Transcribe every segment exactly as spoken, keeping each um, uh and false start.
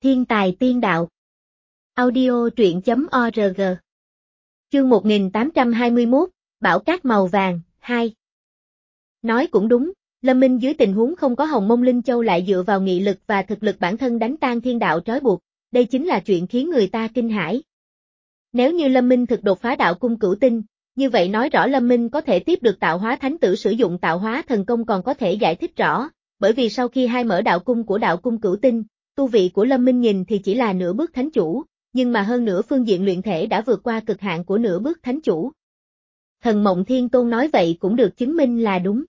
Thiên tài tiên đạo. Audio truyện chấm org. Chương một nghìn tám trăm hai mươi mốt, Bảo cát màu vàng, hai. Nói cũng đúng, Lâm Minh dưới tình huống không có Hồng Mông Linh Châu lại dựa vào nghị lực và thực lực bản thân đánh tan thiên đạo trói buộc, đây chính là chuyện khiến người ta kinh hãi. Nếu như Lâm Minh thực đột phá đạo cung cửu tinh, như vậy nói rõ Lâm Minh có thể tiếp được tạo hóa thánh tử sử dụng tạo hóa thần công còn có thể giải thích rõ, bởi vì sau khi hai mở đạo cung của đạo cung cửu tinh, tu vị của Lâm Minh nhìn thì chỉ là nửa bước thánh chủ, nhưng mà hơn nữa phương diện luyện thể đã vượt qua cực hạn của nửa bước thánh chủ. Thần Mộng Thiên Tôn nói vậy cũng được chứng minh là đúng.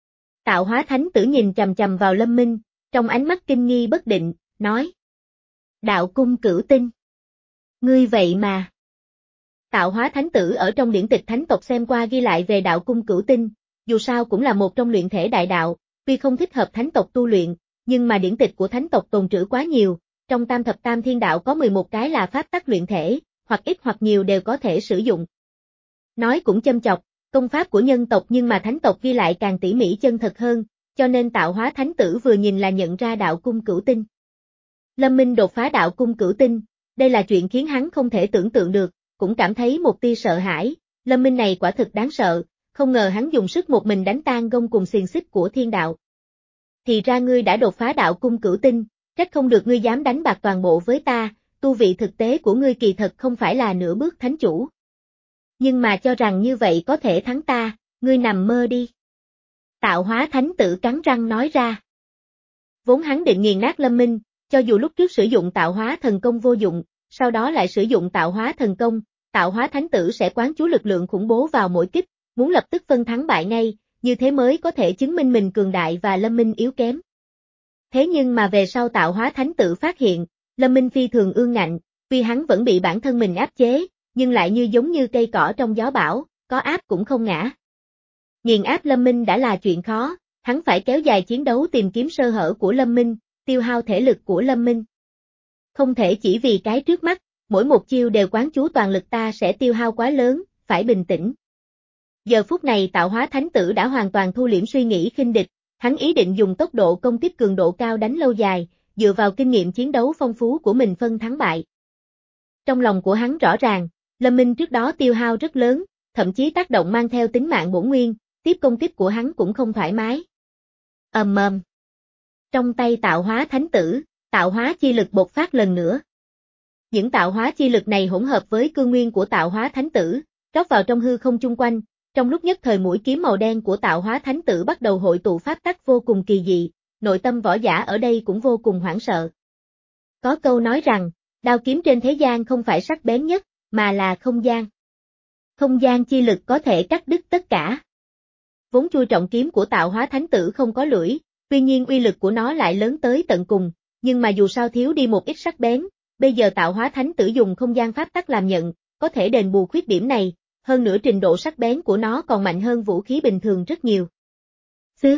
Tạo hóa thánh tử nhìn chằm chằm vào Lâm Minh, trong ánh mắt kinh nghi bất định, nói. Đạo cung cửu tinh. Ngươi vậy mà. Tạo hóa thánh tử ở trong điển tịch thánh tộc xem qua ghi lại về đạo cung cửu tinh, dù sao cũng là một trong luyện thể đại đạo, tuy không thích hợp thánh tộc tu luyện, nhưng mà điển tịch của thánh tộc tồn trữ quá nhiều, trong tam thập tam thiên đạo có mười một cái là pháp tắc luyện thể, hoặc ít hoặc nhiều đều có thể sử dụng. Nói cũng châm chọc, công pháp của nhân tộc nhưng mà thánh tộc ghi lại càng tỉ mỉ chân thật hơn, cho nên tạo hóa thánh tử vừa nhìn là nhận ra đạo cung cửu tinh. Lâm Minh đột phá đạo cung cửu tinh, đây là chuyện khiến hắn không thể tưởng tượng được, cũng cảm thấy một tia sợ hãi, Lâm Minh này quả thực đáng sợ, không ngờ hắn dùng sức một mình đánh tan gông cùng xiềng xích của thiên đạo. Thì ra ngươi đã đột phá đạo cung cửu tinh, trách không được ngươi dám đánh bạc toàn bộ với ta, tu vị thực tế của ngươi kỳ thật không phải là nửa bước thánh chủ. Nhưng mà cho rằng như vậy có thể thắng ta, ngươi nằm mơ đi. Tạo hóa thánh tử cắn răng nói ra. Vốn hắn định nghiền nát Lâm Minh, cho dù lúc trước sử dụng tạo hóa thần công vô dụng, sau đó lại sử dụng tạo hóa thần công, tạo hóa thánh tử sẽ quán chú lực lượng khủng bố vào mỗi kích, muốn lập tức phân thắng bại ngay, như thế mới có thể chứng minh mình cường đại và Lâm Minh yếu kém. Thế nhưng mà về sau tạo hóa thánh tử phát hiện, Lâm Minh phi thường ương ngạnh, vì hắn vẫn bị bản thân mình áp chế, nhưng lại như giống như cây cỏ trong gió bão, có áp cũng không ngã. Nghiền áp Lâm Minh đã là chuyện khó, hắn phải kéo dài chiến đấu tìm kiếm sơ hở của Lâm Minh, tiêu hao thể lực của Lâm Minh. Không thể chỉ vì cái trước mắt, mỗi một chiêu đều quán chú toàn lực ta sẽ tiêu hao quá lớn, phải bình tĩnh. Giờ phút này tạo hóa thánh tử đã hoàn toàn thu liễm suy nghĩ khinh địch, hắn ý định dùng tốc độ công kích cường độ cao đánh lâu dài, dựa vào kinh nghiệm chiến đấu phong phú của mình phân thắng bại. Trong lòng của hắn rõ ràng, Lâm Minh trước đó tiêu hao rất lớn, thậm chí tác động mang theo tính mạng bổn nguyên, tiếp công kích của hắn cũng không thoải mái. Ầm ầm. Trong tay tạo hóa thánh tử, tạo hóa chi lực bộc phát lần nữa. Những tạo hóa chi lực này hỗn hợp với cương nguyên của tạo hóa thánh tử, rót vào trong hư không chung quanh, trong lúc nhất thời mũi kiếm màu đen của tạo hóa thánh tử bắt đầu hội tụ pháp tắc vô cùng kỳ dị, nội tâm võ giả ở đây cũng vô cùng hoảng sợ. Có câu nói rằng, đao kiếm trên thế gian không phải sắc bén nhất, mà là không gian. Không gian chi lực có thể cắt đứt tất cả. Vốn chui trọng kiếm của tạo hóa thánh tử không có lưỡi, tuy nhiên uy lực của nó lại lớn tới tận cùng, nhưng mà dù sao thiếu đi một ít sắc bén, bây giờ tạo hóa thánh tử dùng không gian pháp tắc làm nhận, có thể đền bù khuyết điểm này, hơn nữa trình độ sắc bén của nó còn mạnh hơn vũ khí bình thường rất nhiều. Xứ.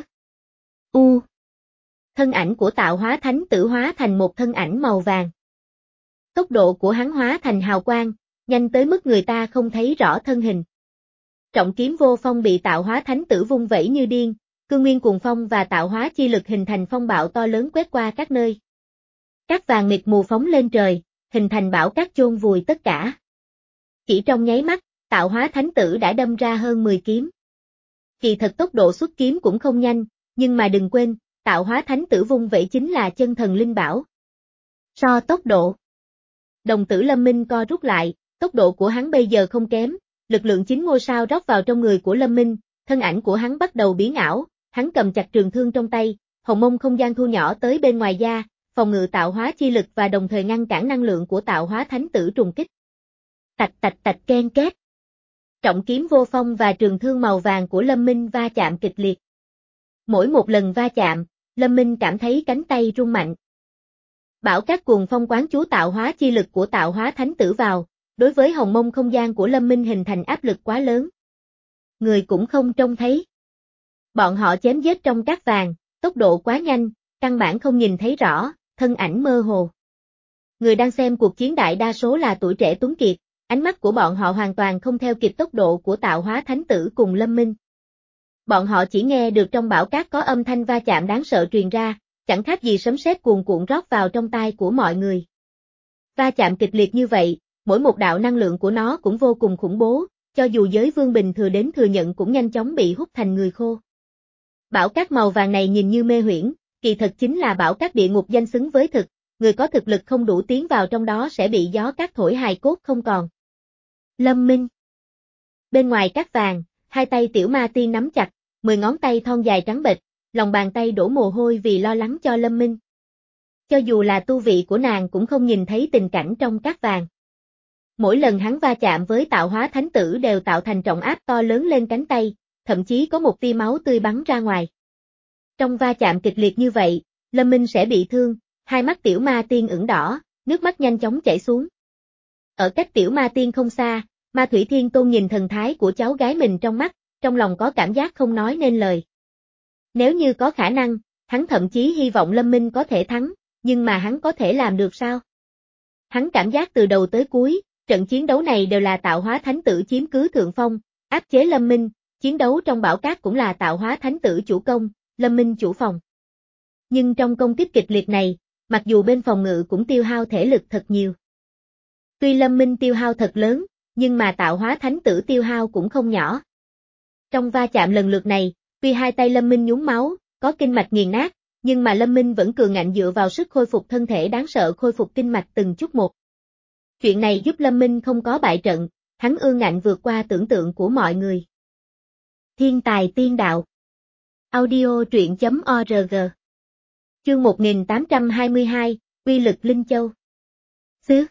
U. Thân ảnh của tạo hóa thánh tử hóa thành một thân ảnh màu vàng. Tốc độ của hắn hóa thành hào quang, nhanh tới mức người ta không thấy rõ thân hình. Trọng kiếm vô phong bị tạo hóa thánh tử vung vẩy như điên, cương nguyên cuồng phong và tạo hóa chi lực hình thành phong bạo to lớn quét qua các nơi. Cát vàng mịt mù phóng lên trời, hình thành bão cát chôn vùi tất cả. Chỉ trong nháy mắt, tạo hóa thánh tử đã đâm ra hơn mười kiếm. Kỳ thật tốc độ xuất kiếm cũng không nhanh, nhưng mà đừng quên, tạo hóa thánh tử vung vẩy chính là chân thần linh bảo. So tốc độ. Đồng tử Lâm Minh co rút lại, tốc độ của hắn bây giờ không kém, lực lượng chín ngôi sao rót vào trong người của Lâm Minh, thân ảnh của hắn bắt đầu biến ảo, hắn cầm chặt trường thương trong tay, hồng mông không gian thu nhỏ tới bên ngoài da, phòng ngự tạo hóa chi lực và đồng thời ngăn cản năng lượng của tạo hóa thánh tử trùng kích. Tạch tạch tạch ken két. Trọng kiếm vô phong và trường thương màu vàng của Lâm Minh va chạm kịch liệt. Mỗi một lần va chạm, Lâm Minh cảm thấy cánh tay rung mạnh. Bão cát cuồng phong quán chú tạo hóa chi lực của tạo hóa thánh tử vào, đối với hồng mông không gian của Lâm Minh hình thành áp lực quá lớn. Người cũng không trông thấy. Bọn họ chém giết trong cát vàng, tốc độ quá nhanh, căn bản không nhìn thấy rõ, thân ảnh mơ hồ. Người đang xem cuộc chiến đại đa số là tuổi trẻ tuấn kiệt, ánh mắt của bọn họ hoàn toàn không theo kịp tốc độ của tạo hóa thánh tử cùng Lâm Minh. Bọn họ chỉ nghe được trong bão cát có âm thanh va chạm đáng sợ truyền ra, chẳng khác gì sấm sét cuồn cuộn rót vào trong tai của mọi người. Va chạm kịch liệt như vậy, mỗi một đạo năng lượng của nó cũng vô cùng khủng bố, cho dù giới vương bình thừa đến thừa nhận cũng nhanh chóng bị hút thành người khô. Bão cát màu vàng này nhìn như mê huyễn, kỳ thực chính là bão cát địa ngục danh xứng với thực, người có thực lực không đủ tiến vào trong đó sẽ bị gió cát thổi hài cốt không còn. Lâm Minh. Bên ngoài cát vàng, hai tay tiểu ma tiên nắm chặt, mười ngón tay thon dài trắng bệch, lòng bàn tay đổ mồ hôi vì lo lắng cho Lâm Minh. Cho dù là tu vị của nàng cũng không nhìn thấy tình cảnh trong cát vàng. Mỗi lần hắn va chạm với tạo hóa thánh tử đều tạo thành trọng áp to lớn lên cánh tay, thậm chí có một tia máu tươi bắn ra ngoài. Trong va chạm kịch liệt như vậy, Lâm Minh sẽ bị thương, hai mắt tiểu ma tiên ửng đỏ, nước mắt nhanh chóng chảy xuống. Ở cách tiểu ma tiên không xa, Ma Thủy Thiên Tôn nhìn thần thái của cháu gái mình trong mắt, trong lòng có cảm giác không nói nên lời. Nếu như có khả năng, hắn thậm chí hy vọng Lâm Minh có thể thắng, nhưng mà hắn có thể làm được sao? Hắn cảm giác từ đầu tới cuối, trận chiến đấu này đều là tạo hóa thánh tử chiếm cứ thượng phong, áp chế Lâm Minh, chiến đấu trong bão cát cũng là tạo hóa thánh tử chủ công, Lâm Minh chủ phòng. Nhưng trong công kích kịch liệt này, mặc dù bên phòng ngự cũng tiêu hao thể lực thật nhiều. Tuy Lâm Minh tiêu hao thật lớn, nhưng mà tạo hóa thánh tử tiêu hao cũng không nhỏ. Trong va chạm lần lượt này, tuy hai tay Lâm Minh nhúng máu, có kinh mạch nghiền nát, nhưng mà Lâm Minh vẫn cường ngạnh dựa vào sức khôi phục thân thể đáng sợ khôi phục kinh mạch từng chút một. Chuyện này giúp Lâm Minh không có bại trận, hắn ương ngạnh vượt qua tưởng tượng của mọi người. Thiên tài tiên đạo. Audio truyện chấm org. Chương một nghìn tám trăm hai mươi hai, Uy lực Linh Châu. Xứ.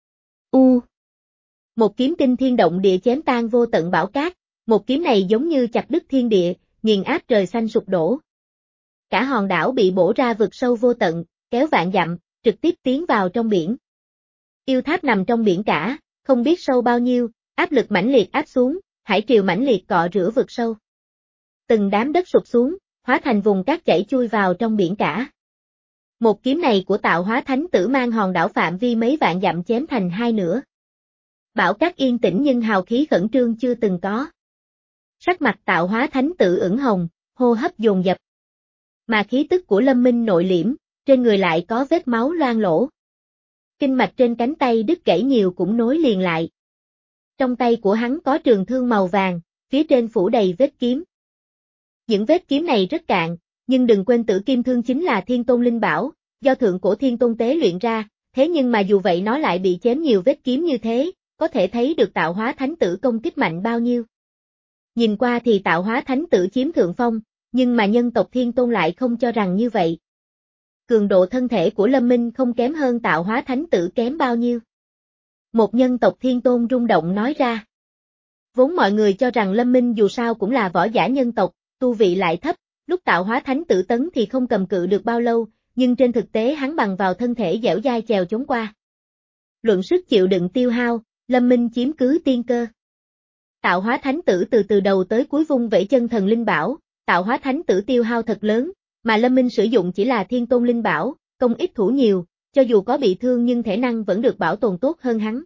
U. Một kiếm kinh thiên động địa chém tan vô tận bão cát, một kiếm này giống như chặt đứt thiên địa, nghiền áp trời xanh sụp đổ. Cả hòn đảo bị bổ ra vực sâu vô tận, kéo vạn dặm, trực tiếp tiến vào trong biển. Yêu tháp nằm trong biển cả, không biết sâu bao nhiêu, áp lực mãnh liệt áp xuống, hải triều mãnh liệt cọ rửa vực sâu. Từng đám đất sụp xuống, hóa thành vùng cát chảy chui vào trong biển cả. Một kiếm này của tạo hóa thánh tử mang hòn đảo phạm vi mấy vạn dặm chém thành hai nửa. Bão cát yên tĩnh nhưng hào khí khẩn trương chưa từng có. Sắc mặt tạo hóa thánh tử ửng hồng, hô hấp dồn dập. Mà khí tức của Lâm Minh nội liễm, trên người lại có vết máu loang lỗ. Kinh mạch trên cánh tay đứt gãy nhiều cũng nối liền lại. Trong tay của hắn có trường thương màu vàng, phía trên phủ đầy vết kiếm. Những vết kiếm này rất cạn, nhưng đừng quên tử kim thương chính là thiên tôn linh bảo, do thượng cổ thiên tôn tế luyện ra, thế nhưng mà dù vậy nó lại bị chém nhiều vết kiếm như thế, có thể thấy được tạo hóa thánh tử công kích mạnh bao nhiêu. Nhìn qua thì tạo hóa thánh tử chiếm thượng phong, nhưng mà nhân tộc thiên tôn lại không cho rằng như vậy. Cường độ thân thể của Lâm Minh không kém hơn tạo hóa thánh tử kém bao nhiêu. Một nhân tộc thiên tôn rung động nói ra. Vốn mọi người cho rằng Lâm Minh dù sao cũng là võ giả nhân tộc, tu vị lại thấp, lúc tạo hóa thánh tử tấn thì không cầm cự được bao lâu, nhưng trên thực tế hắn bằng vào thân thể dẻo dai chèo chống qua. Luận sức chịu đựng tiêu hao, Lâm Minh chiếm cứ tiên cơ. Tạo hóa thánh tử từ từ đầu tới cuối vung vẩy chân thần linh bảo, tạo hóa thánh tử tiêu hao thật lớn, mà Lâm Minh sử dụng chỉ là thiên tôn linh bảo, công ít thủ nhiều, cho dù có bị thương nhưng thể năng vẫn được bảo tồn tốt hơn hắn.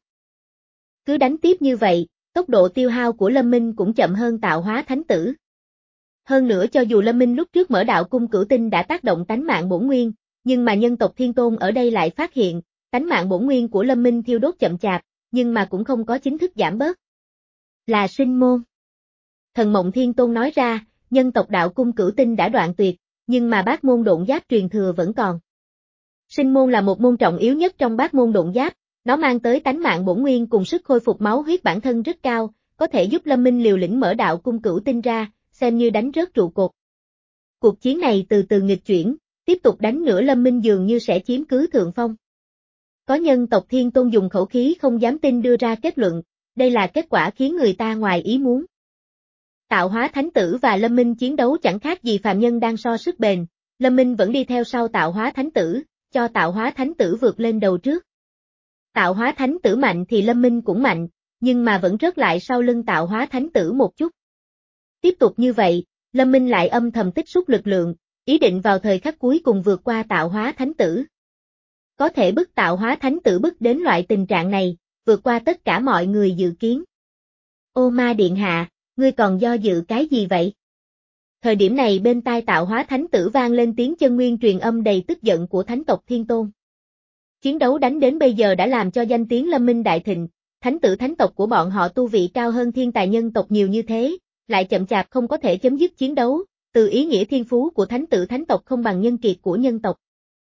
Cứ đánh tiếp như vậy, tốc độ tiêu hao của Lâm Minh cũng chậm hơn tạo hóa thánh tử. Hơn nữa cho dù Lâm Minh lúc trước mở đạo cung cửu tinh đã tác động tánh mạng bổn nguyên, nhưng mà nhân tộc thiên tôn ở đây lại phát hiện, tánh mạng bổn nguyên của Lâm Minh thiêu đốt chậm chạp, nhưng mà cũng không có chính thức giảm bớt. Là sinh môn. Thần Mộng Thiên Tôn nói ra, nhân tộc đạo cung cửu tinh đã đoạn tuyệt, nhưng mà bát môn độn giáp truyền thừa vẫn còn. Sinh môn là một môn trọng yếu nhất trong bát môn độn giáp, nó mang tới tánh mạng bổn nguyên cùng sức khôi phục máu huyết bản thân rất cao, có thể giúp Lâm Minh liều lĩnh mở đạo cung cửu tinh ra, xem như đánh rớt trụ cột. Cuộc chiến này từ từ nghịch chuyển, tiếp tục đánh nữa Lâm Minh dường như sẽ chiếm cứ thượng phong. Có nhân tộc thiên tôn dùng khẩu khí không dám tin đưa ra kết luận, đây là kết quả khiến người ta ngoài ý muốn. Tạo hóa thánh tử và Lâm Minh chiến đấu chẳng khác gì phàm nhân đang so sức bền, Lâm Minh vẫn đi theo sau tạo hóa thánh tử, cho tạo hóa thánh tử vượt lên đầu trước. Tạo hóa thánh tử mạnh thì Lâm Minh cũng mạnh, nhưng mà vẫn rớt lại sau lưng tạo hóa thánh tử một chút. Tiếp tục như vậy, Lâm Minh lại âm thầm tích xúc lực lượng, ý định vào thời khắc cuối cùng vượt qua tạo hóa thánh tử. Có thể bức tạo hóa thánh tử bức đến loại tình trạng này, vượt qua tất cả mọi người dự kiến. Ô Ma điện hạ, ngươi còn do dự cái gì vậy? Thời điểm này bên tai Tạo Hóa Thánh Tử vang lên tiếng chân nguyên truyền âm đầy tức giận của thánh tộc Thiên Tôn. Chiến đấu đánh đến bây giờ đã làm cho danh tiếng Lâm Minh đại thịnh, thánh tử thánh tộc của bọn họ tu vị cao hơn thiên tài nhân tộc nhiều như thế, lại chậm chạp không có thể chấm dứt chiến đấu, từ ý nghĩa thiên phú của thánh tử thánh tộc không bằng nhân kiệt của nhân tộc.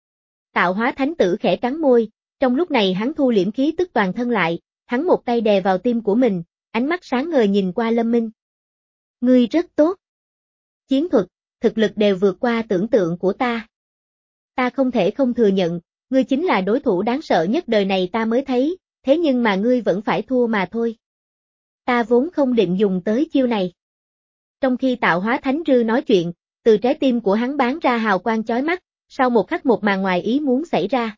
Tạo Hóa Thánh Tử khẽ cắn môi, trong lúc này hắn thu liễm khí tức toàn thân lại, hắn một tay đè vào tim của mình, ánh mắt sáng ngời nhìn qua Lâm Minh. Ngươi rất tốt. Chiến thuật, thực lực đều vượt qua tưởng tượng của ta. Ta không thể không thừa nhận, ngươi chính là đối thủ đáng sợ nhất đời này ta mới thấy, thế nhưng mà ngươi vẫn phải thua mà thôi. Ta vốn không định dùng tới chiêu này. Trong khi Tạo Hóa Thánh Rư nói chuyện, từ trái tim của hắn bắn ra hào quang chói mắt, sau một khắc một màn ngoài ý muốn xảy ra.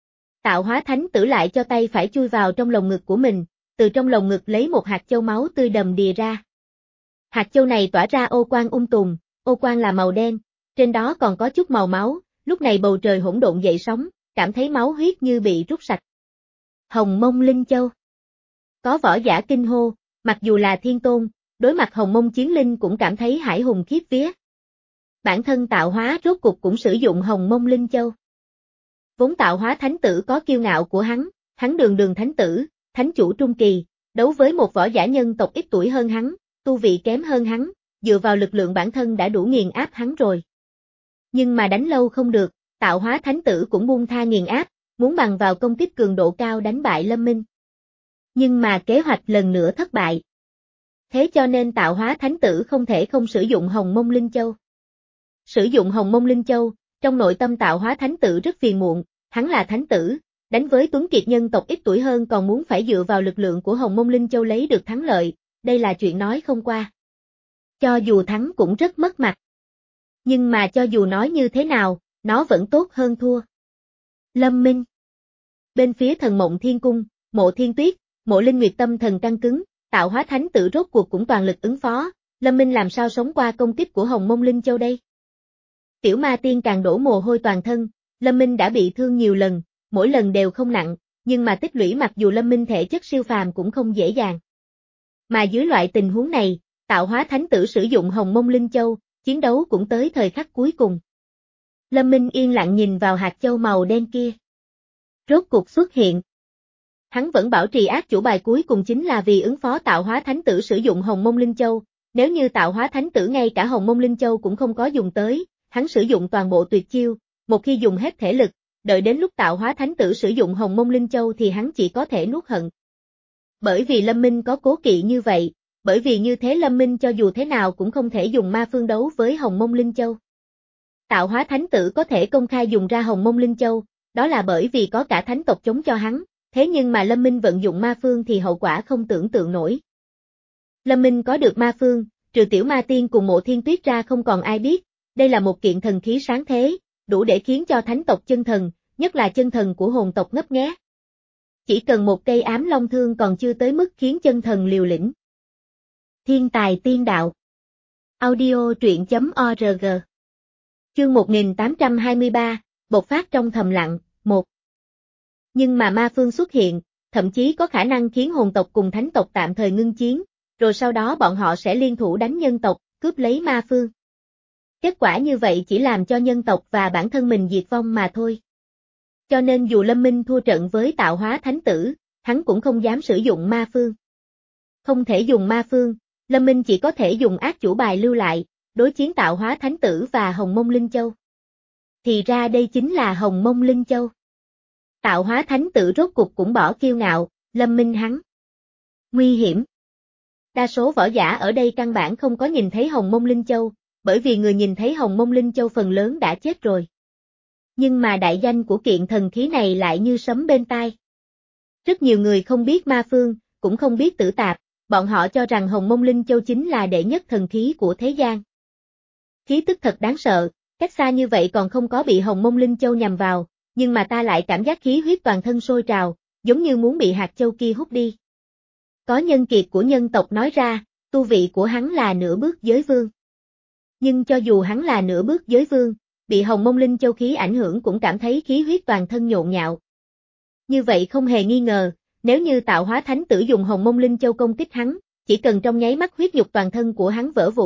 Tạo Hóa Thánh Tử lại cho tay phải chui vào trong lồng ngực của mình, từ trong lồng ngực lấy một hạt châu máu tươi đầm đìa ra. Hạt châu này tỏa ra ô quang ung tùm, ô quang là màu đen, trên đó còn có chút màu máu, lúc này bầu trời hỗn độn dậy sóng, cảm thấy máu huyết như bị rút sạch. Hồng Mông Linh Châu. Có võ giả kinh hô, mặc dù là thiên tôn, đối mặt Hồng Mông Chiến Linh cũng cảm thấy hải hùng khiếp vía. Bản thân Tạo Hóa rốt cục cũng sử dụng Hồng Mông Linh Châu. Vốn Tạo Hóa Thánh Tử có kiêu ngạo của hắn, hắn đường đường thánh tử, thánh chủ trung kỳ, đấu với một võ giả nhân tộc ít tuổi hơn hắn, tu vị kém hơn hắn, dựa vào lực lượng bản thân đã đủ nghiền áp hắn rồi. Nhưng mà đánh lâu không được, Tạo Hóa Thánh Tử cũng buông tha nghiền áp, muốn bằng vào công kích cường độ cao đánh bại Lâm Minh. Nhưng mà kế hoạch lần nữa thất bại. Thế cho nên Tạo Hóa Thánh Tử không thể không sử dụng Hồng Mông Linh Châu. Sử dụng Hồng Mông Linh Châu, trong nội tâm Tạo Hóa Thánh Tử rất phiền muộn, hắn là thánh tử, đánh với tuấn kiệt nhân tộc ít tuổi hơn còn muốn phải dựa vào lực lượng của Hồng Mông Linh Châu lấy được thắng lợi, đây là chuyện nói không qua. Cho dù thắng cũng rất mất mặt. Nhưng mà cho dù nói như thế nào, nó vẫn tốt hơn thua. Lâm Minh. Bên phía Thần Mộng Thiên Cung, Mộ Thiên Tuyết, Mộ Linh Nguyệt tâm thần căng cứng, Tạo Hóa Thánh Tử rốt cuộc cũng toàn lực ứng phó, Lâm Minh làm sao sống qua công kích của Hồng Mông Linh Châu đây? Tiểu Ma Tiên càng đổ mồ hôi toàn thân, Lâm Minh đã bị thương nhiều lần, mỗi lần đều không nặng, nhưng mà tích lũy mặc dù Lâm Minh thể chất siêu phàm cũng không dễ dàng. Mà dưới loại tình huống này, Tạo Hóa Thánh Tử sử dụng Hồng Mông Linh Châu, chiến đấu cũng tới thời khắc cuối cùng. Lâm Minh yên lặng nhìn vào hạt châu màu đen kia. Rốt cuộc xuất hiện. Hắn vẫn bảo trì ác chủ bài cuối cùng chính là vì ứng phó Tạo Hóa Thánh Tử sử dụng Hồng Mông Linh Châu, nếu như Tạo Hóa Thánh Tử ngay cả Hồng Mông Linh Châu cũng không có dùng tới, hắn sử dụng toàn bộ tuyệt chiêu, một khi dùng hết thể lực, đợi đến lúc Tạo Hóa Thánh Tử sử dụng Hồng Mông Linh Châu thì hắn chỉ có thể nuốt hận. Bởi vì Lâm Minh có cố kỵ như vậy, bởi vì như thế Lâm Minh cho dù thế nào cũng không thể dùng ma phương đấu với Hồng Mông Linh Châu. Tạo Hóa Thánh Tử có thể công khai dùng ra Hồng Mông Linh Châu, đó là bởi vì có cả thánh tộc chống cho hắn, thế nhưng mà Lâm Minh vận dụng ma phương thì hậu quả không tưởng tượng nổi. Lâm Minh có được ma phương, trừ Tiểu Ma Tiên cùng Mộ Thiên Tuyết ra không còn ai biết, đây là một kiện thần khí sáng thế, đủ để khiến cho thánh tộc chân thần, nhất là chân thần của hồn tộc ngấp nghé. Chỉ cần một cây ám long thương còn chưa tới mức khiến chân thần liều lĩnh. Thiên tài tiên đạo. Audio truyện chấm org. Chương một nghìn tám trăm hai mươi ba, bộc phát trong thầm lặng, một. Nhưng mà ma phương xuất hiện, thậm chí có khả năng khiến hồn tộc cùng thánh tộc tạm thời ngưng chiến, rồi sau đó bọn họ sẽ liên thủ đánh nhân tộc, cướp lấy ma phương. Kết quả như vậy chỉ làm cho nhân tộc và bản thân mình diệt vong mà thôi. Cho nên dù Lâm Minh thua trận với Tạo Hóa Thánh Tử, hắn cũng không dám sử dụng ma phương. Không thể dùng ma phương, Lâm Minh chỉ có thể dùng ác chủ bài lưu lại, đối chiến Tạo Hóa Thánh Tử và Hồng Mông Linh Châu. Thì ra đây chính là Hồng Mông Linh Châu. Tạo Hóa Thánh Tử rốt cục cũng bỏ kiêu ngạo, Lâm Minh hắn. Nguy hiểm. Đa số võ giả ở đây căn bản không có nhìn thấy Hồng Mông Linh Châu, bởi vì người nhìn thấy Hồng Mông Linh Châu phần lớn đã chết rồi. Nhưng mà đại danh của kiện thần khí này lại như sấm bên tai. Rất nhiều người không biết ma phương, cũng không biết tử tạp, bọn họ cho rằng Hồng Mông Linh Châu chính là đệ nhất thần khí của thế gian. Khí tức thật đáng sợ, cách xa như vậy còn không có bị Hồng Mông Linh Châu nhằm vào, nhưng mà ta lại cảm giác khí huyết toàn thân sôi trào, giống như muốn bị hạt châu kia hút đi. Có nhân kiệt của nhân tộc nói ra, tu vị của hắn là nửa bước giới vương. Nhưng cho dù hắn là nửa bước giới vương, bị Hồng Mông Linh Châu khí ảnh hưởng cũng cảm thấy khí huyết toàn thân nhộn nhạo. Như vậy không hề nghi ngờ, nếu như Tạo Hóa Thánh Tử dùng Hồng Mông Linh Châu công kích hắn, chỉ cần trong nháy mắt huyết nhục toàn thân của hắn vỡ vụn,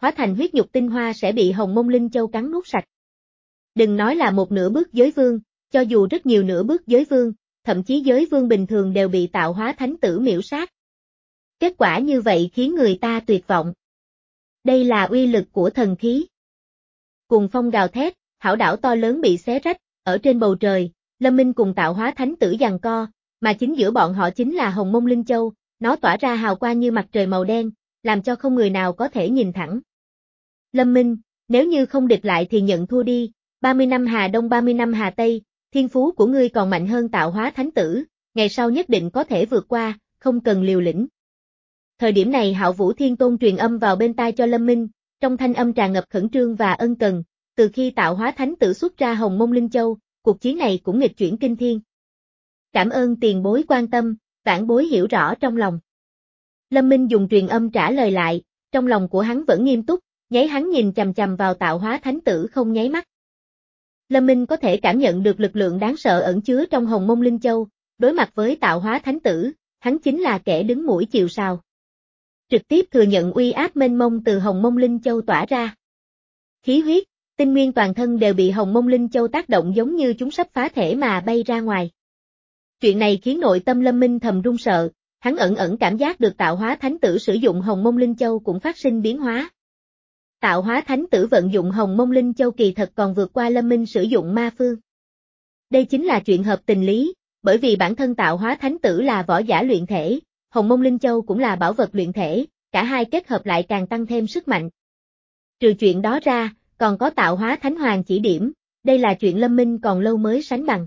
hóa thành huyết nhục tinh hoa sẽ bị Hồng Mông Linh Châu cắn nuốt sạch. Đừng nói là một nửa bước giới vương, cho dù rất nhiều nửa bước giới vương, thậm chí giới vương bình thường đều bị tạo hóa thánh tử miểu sát. Kết quả như vậy khiến người ta tuyệt vọng. Đây là uy lực của thần khí. Cùng phong gào thét, hảo đảo to lớn bị xé rách, ở trên bầu trời, Lâm Minh cùng tạo hóa thánh tử giằng co, mà chính giữa bọn họ chính là Hồng Mông Linh Châu, nó tỏa ra hào quang như mặt trời màu đen, làm cho không người nào có thể nhìn thẳng. Lâm Minh, nếu như không địch lại thì nhận thua đi, ba mươi năm Hà Đông ba mươi năm Hà Tây, thiên phú của ngươi còn mạnh hơn tạo hóa thánh tử, ngày sau nhất định có thể vượt qua, không cần liều lĩnh. Thời điểm này Hạo Vũ Thiên Tôn truyền âm vào bên tai cho Lâm Minh, trong thanh âm tràn ngập khẩn trương và ân cần, từ khi tạo hóa thánh tử xuất ra Hồng Mông Linh Châu, cuộc chiến này cũng nghịch chuyển kinh thiên. Cảm ơn tiền bối quan tâm, vãn bối hiểu rõ trong lòng. Lâm Minh dùng truyền âm trả lời lại, trong lòng của hắn vẫn nghiêm túc, nháy hắn nhìn chằm chằm vào tạo hóa thánh tử không nháy mắt. Lâm Minh có thể cảm nhận được lực lượng đáng sợ ẩn chứa trong Hồng Mông Linh Châu, đối mặt với tạo hóa thánh tử, hắn chính là kẻ đứng mũi chịu sào. Trực tiếp thừa nhận uy áp mênh mông từ Hồng Mông Linh Châu tỏa ra. Khí huyết, tinh nguyên toàn thân đều bị Hồng Mông Linh Châu tác động giống như chúng sắp phá thể mà bay ra ngoài. Chuyện này khiến nội tâm Lâm Minh thầm run sợ, hắn ẩn ẩn cảm giác được tạo hóa thánh tử sử dụng Hồng Mông Linh Châu cũng phát sinh biến hóa. Tạo hóa thánh tử vận dụng Hồng Mông Linh Châu kỳ thật còn vượt qua Lâm Minh sử dụng ma phương. Đây chính là chuyện hợp tình lý, bởi vì bản thân tạo hóa thánh tử là võ giả luyện thể, Hồng Mông Linh Châu cũng là bảo vật luyện thể, cả hai kết hợp lại càng tăng thêm sức mạnh. Trừ chuyện đó ra, còn có tạo hóa thánh hoàng chỉ điểm, đây là chuyện Lâm Minh còn lâu mới sánh bằng.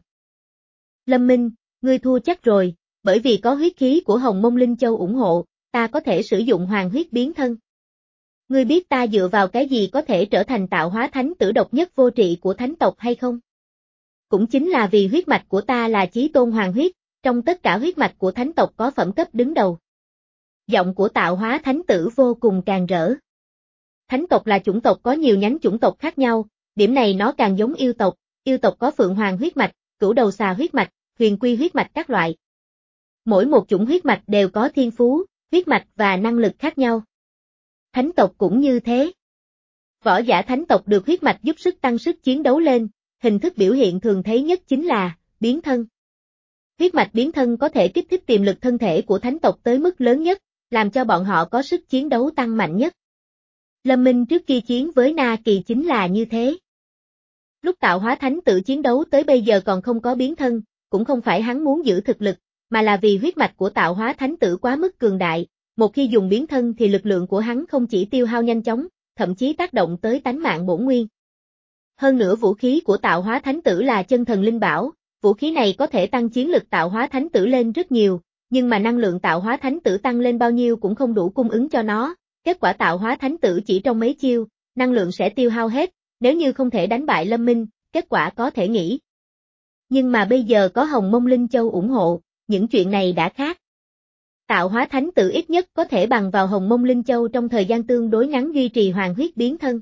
Lâm Minh, ngươi thua chắc rồi, bởi vì có huyết khí của Hồng Mông Linh Châu ủng hộ, ta có thể sử dụng hoàng huyết biến thân. Ngươi biết ta dựa vào cái gì có thể trở thành tạo hóa thánh tử độc nhất vô trị của thánh tộc hay không? Cũng chính là vì huyết mạch của ta là chí tôn hoàng huyết, trong tất cả huyết mạch của thánh tộc có phẩm cấp đứng đầu. Giọng của tạo hóa thánh tử vô cùng càng rỡ. Thánh tộc là chủng tộc có nhiều nhánh chủng tộc khác nhau, điểm này nó càng giống yêu tộc, yêu tộc có phượng hoàng huyết mạch, cửu đầu xà huyết mạch, huyền quy huyết mạch các loại. Mỗi một chủng huyết mạch đều có thiên phú, huyết mạch và năng lực khác nhau. Thánh tộc cũng như thế. Võ giả thánh tộc được huyết mạch giúp sức tăng sức chiến đấu lên, hình thức biểu hiện thường thấy nhất chính là biến thân. Huyết mạch biến thân có thể kích thích tiềm lực thân thể của thánh tộc tới mức lớn nhất, làm cho bọn họ có sức chiến đấu tăng mạnh nhất. Lâm Minh trước khi chiến với Na Kỳ chính là như thế. Lúc tạo hóa thánh tử chiến đấu tới bây giờ còn không có biến thân, cũng không phải hắn muốn giữ thực lực, mà là vì huyết mạch của tạo hóa thánh tử quá mức cường đại, một khi dùng biến thân thì lực lượng của hắn không chỉ tiêu hao nhanh chóng, thậm chí tác động tới tánh mạng bổn nguyên. Hơn nữa vũ khí của tạo hóa thánh tử là chân thần linh bảo, vũ khí này có thể tăng chiến lực tạo hóa thánh tử lên rất nhiều, nhưng mà năng lượng tạo hóa thánh tử tăng lên bao nhiêu cũng không đủ cung ứng cho nó, kết quả tạo hóa thánh tử chỉ trong mấy chiêu, năng lượng sẽ tiêu hao hết, nếu như không thể đánh bại Lâm Minh, kết quả có thể nghĩ. Nhưng mà bây giờ có Hồng Mông Linh Châu ủng hộ, những chuyện này đã khác. Tạo hóa thánh tử ít nhất có thể bằng vào Hồng Mông Linh Châu trong thời gian tương đối ngắn duy trì hoàng huyết biến thân.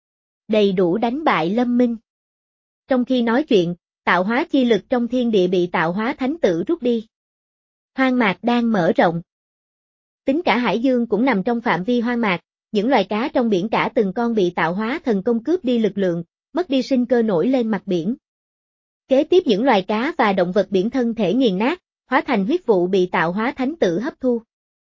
Đầy đủ đánh bại Lâm Minh. Trong khi nói chuyện, tạo hóa chi lực trong thiên địa bị tạo hóa thánh tử rút đi. Hoang mạc đang mở rộng. Tính cả hải dương cũng nằm trong phạm vi hoang mạc, những loài cá trong biển cả từng con bị tạo hóa thần công cướp đi lực lượng, mất đi sinh cơ nổi lên mặt biển. Kế tiếp những loài cá và động vật biển thân thể nghiền nát, hóa thành huyết vụ bị tạo hóa thánh tử hấp thu.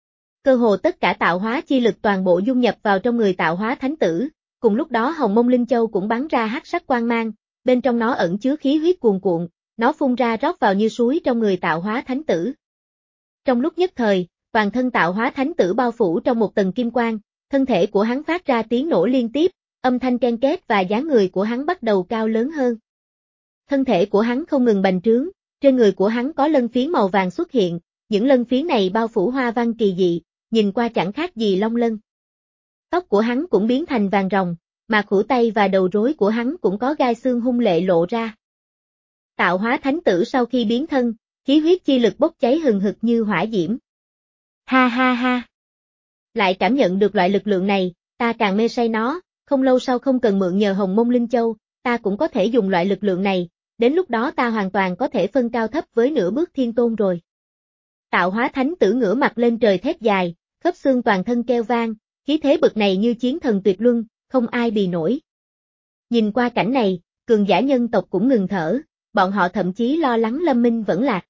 Cơ hồ tất cả tạo hóa chi lực toàn bộ dung nhập vào trong người tạo hóa thánh tử, cùng lúc đó Hồng Mông Linh Châu cũng bắn ra hắc sắc quang mang, bên trong nó ẩn chứa khí huyết cuồn cuộn, nó phun ra rót vào như suối trong người tạo hóa thánh tử. Trong lúc nhất thời, toàn thân tạo hóa thánh tử bao phủ trong một tầng kim quang, thân thể của hắn phát ra tiếng nổ liên tiếp, âm thanh ken két và dáng người của hắn bắt đầu cao lớn hơn. Thân thể của hắn không ngừng bành trướng, trên người của hắn có lân phiến màu vàng xuất hiện, những lân phiến này bao phủ hoa văn kỳ dị, nhìn qua chẳng khác gì long lân. Tóc của hắn cũng biến thành vàng ròng, mà khuỷu tay và đầu rối của hắn cũng có gai xương hung lệ lộ ra. Tạo hóa thánh tử sau khi biến thân, khí huyết chi lực bốc cháy hừng hực như hỏa diễm. Ha ha ha! Lại cảm nhận được loại lực lượng này, ta càng mê say nó, không lâu sau không cần mượn nhờ Hồng Mông Linh Châu, ta cũng có thể dùng loại lực lượng này, đến lúc đó ta hoàn toàn có thể phân cao thấp với nửa bước thiên tôn rồi. Tạo hóa thánh tử ngửa mặt lên trời thét dài, khớp xương toàn thân kêu vang, khí thế bực này như chiến thần tuyệt luân, không ai bì nổi. Nhìn qua cảnh này, cường giả nhân tộc cũng ngừng thở, bọn họ thậm chí lo lắng Lâm Minh vẫn lạc.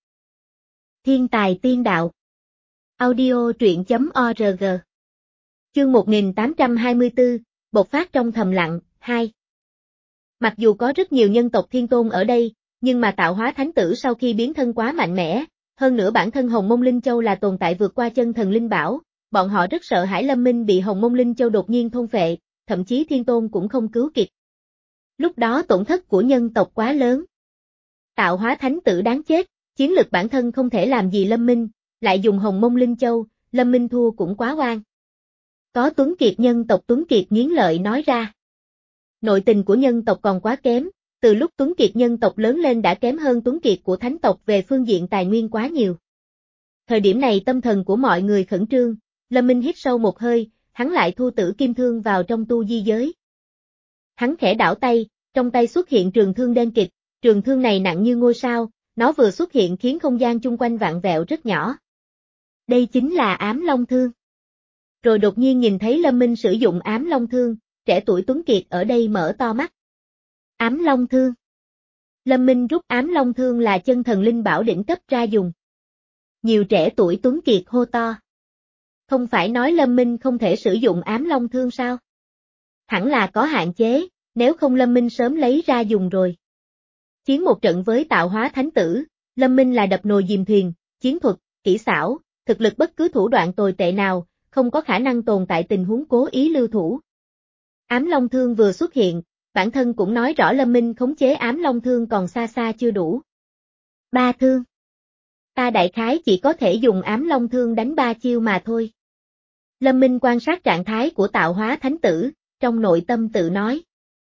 Thiên tài tiên đạo. Audio truyện chấm org. Chương một nghìn tám trăm hai mươi tư, bộc phát trong thầm lặng, hai. Mặc dù có rất nhiều nhân tộc thiên tôn ở đây, nhưng mà tạo hóa thánh tử sau khi biến thân quá mạnh mẽ, hơn nữa bản thân Hồng Mông Linh Châu là tồn tại vượt qua chân thần linh bảo, bọn họ rất sợ hãi Lâm Minh bị Hồng Mông Linh Châu đột nhiên thôn phệ, thậm chí thiên tôn cũng không cứu kịp. Lúc đó tổn thất của nhân tộc quá lớn. Tạo hóa thánh tử đáng chết, chiến lực bản thân không thể làm gì Lâm Minh, lại dùng Hồng Mông Linh Châu, Lâm Minh thua cũng quá oan. Có Tuấn Kiệt nhân tộc Tuấn Kiệt nghiến lợi nói ra. Nội tình của nhân tộc còn quá kém, từ lúc Tuấn Kiệt nhân tộc lớn lên đã kém hơn Tuấn Kiệt của thánh tộc về phương diện tài nguyên quá nhiều. Thời điểm này tâm thần của mọi người khẩn trương, Lâm Minh hít sâu một hơi, hắn lại thu tử kim thương vào trong tu di giới. Hắn khẽ đảo tay, trong tay xuất hiện trường thương đen kịch, trường thương này nặng như ngôi sao, nó vừa xuất hiện khiến không gian chung quanh vạn vẹo rất nhỏ. Đây chính là ám long thương. Rồi đột nhiên nhìn thấy Lâm Minh sử dụng ám long thương, trẻ tuổi Tuấn Kiệt ở đây mở to mắt. Ám long thương. Lâm Minh rút ám long thương là chân thần linh bảo đỉnh cấp ra dùng. Nhiều trẻ tuổi Tuấn Kiệt hô to. Không phải nói Lâm Minh không thể sử dụng ám long thương sao? Hẳn là có hạn chế, nếu không Lâm Minh sớm lấy ra dùng rồi. Chiến một trận với tạo hóa thánh tử, Lâm Minh là đập nồi dìm thuyền, chiến thuật, kỹ xảo, thực lực bất cứ thủ đoạn tồi tệ nào, không có khả năng tồn tại tình huống cố ý lưu thủ. Ám long thương vừa xuất hiện, bản thân cũng nói rõ Lâm Minh khống chế ám long thương còn xa xa chưa đủ. Ba thương. Ta đại khái chỉ có thể dùng ám long thương đánh ba chiêu mà thôi. Lâm Minh quan sát trạng thái của tạo hóa thánh tử, trong nội tâm tự nói.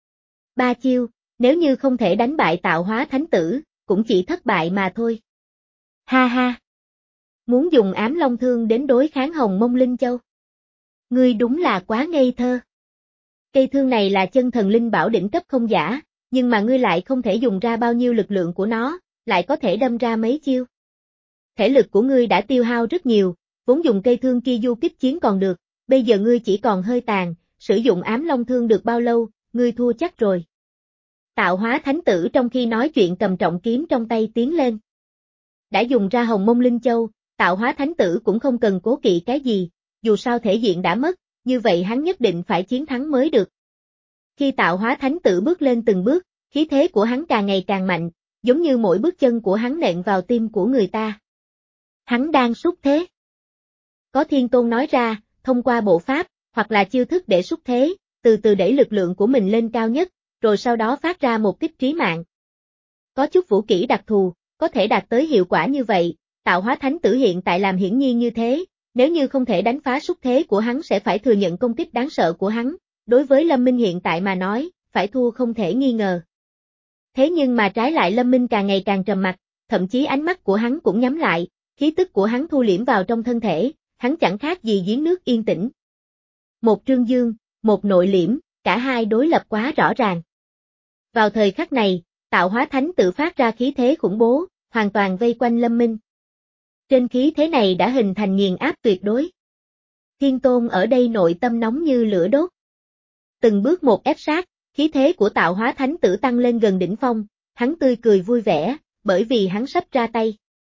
Ba chiêu, nếu như không thể đánh bại tạo hóa thánh tử, cũng chỉ thất bại mà thôi. Ha ha. Muốn dùng ám long thương đến đối kháng Hồng Mông Linh Châu. Ngươi đúng là quá ngây thơ. Cây thương này là chân thần linh bảo đỉnh cấp không giả, nhưng mà ngươi lại không thể dùng ra bao nhiêu lực lượng của nó, lại có thể đâm ra mấy chiêu. Thể lực của ngươi đã tiêu hao rất nhiều, vốn dùng cây thương kia du kích chiến còn được, bây giờ ngươi chỉ còn hơi tàn, sử dụng ám long thương được bao lâu, ngươi thua chắc rồi. Tạo hóa thánh tử trong khi nói chuyện cầm trọng kiếm trong tay tiến lên. Đã dùng ra Hồng Mông Linh Châu, tạo hóa thánh tử cũng không cần cố kỵ cái gì, dù sao thể diện đã mất, như vậy hắn nhất định phải chiến thắng mới được. Khi tạo hóa thánh tử bước lên từng bước, khí thế của hắn càng ngày càng mạnh, giống như mỗi bước chân của hắn nện vào tim của người ta. Hắn đang xúc thế. Có thiên tôn nói ra, thông qua bộ pháp, hoặc là chiêu thức để xúc thế, từ từ đẩy lực lượng của mình lên cao nhất, rồi sau đó phát ra một kích trí mạng. Có chút vũ kỹ đặc thù, có thể đạt tới hiệu quả như vậy, tạo hóa thánh tử hiện tại làm hiển nhiên như thế, nếu như không thể đánh phá xúc thế của hắn sẽ phải thừa nhận công kích đáng sợ của hắn, đối với Lâm Minh hiện tại mà nói, phải thua không thể nghi ngờ. Thế nhưng mà trái lại Lâm Minh càng ngày càng trầm mặc, thậm chí ánh mắt của hắn cũng nhắm lại, khí tức của hắn thu liễm vào trong thân thể, hắn chẳng khác gì giếng nước yên tĩnh. Một trương dương, một nội liễm, cả hai đối lập quá rõ ràng. Vào thời khắc này, tạo hóa thánh tự phát ra khí thế khủng bố, hoàn toàn vây quanh Lâm Minh. Trên khí thế này đã hình thành nghiền áp tuyệt đối. Thiên tôn ở đây nội tâm nóng như lửa đốt. Từng bước một ép sát, khí thế của tạo hóa thánh tử tăng lên gần đỉnh phong, hắn tươi cười vui vẻ, bởi vì hắn sắp ra tay.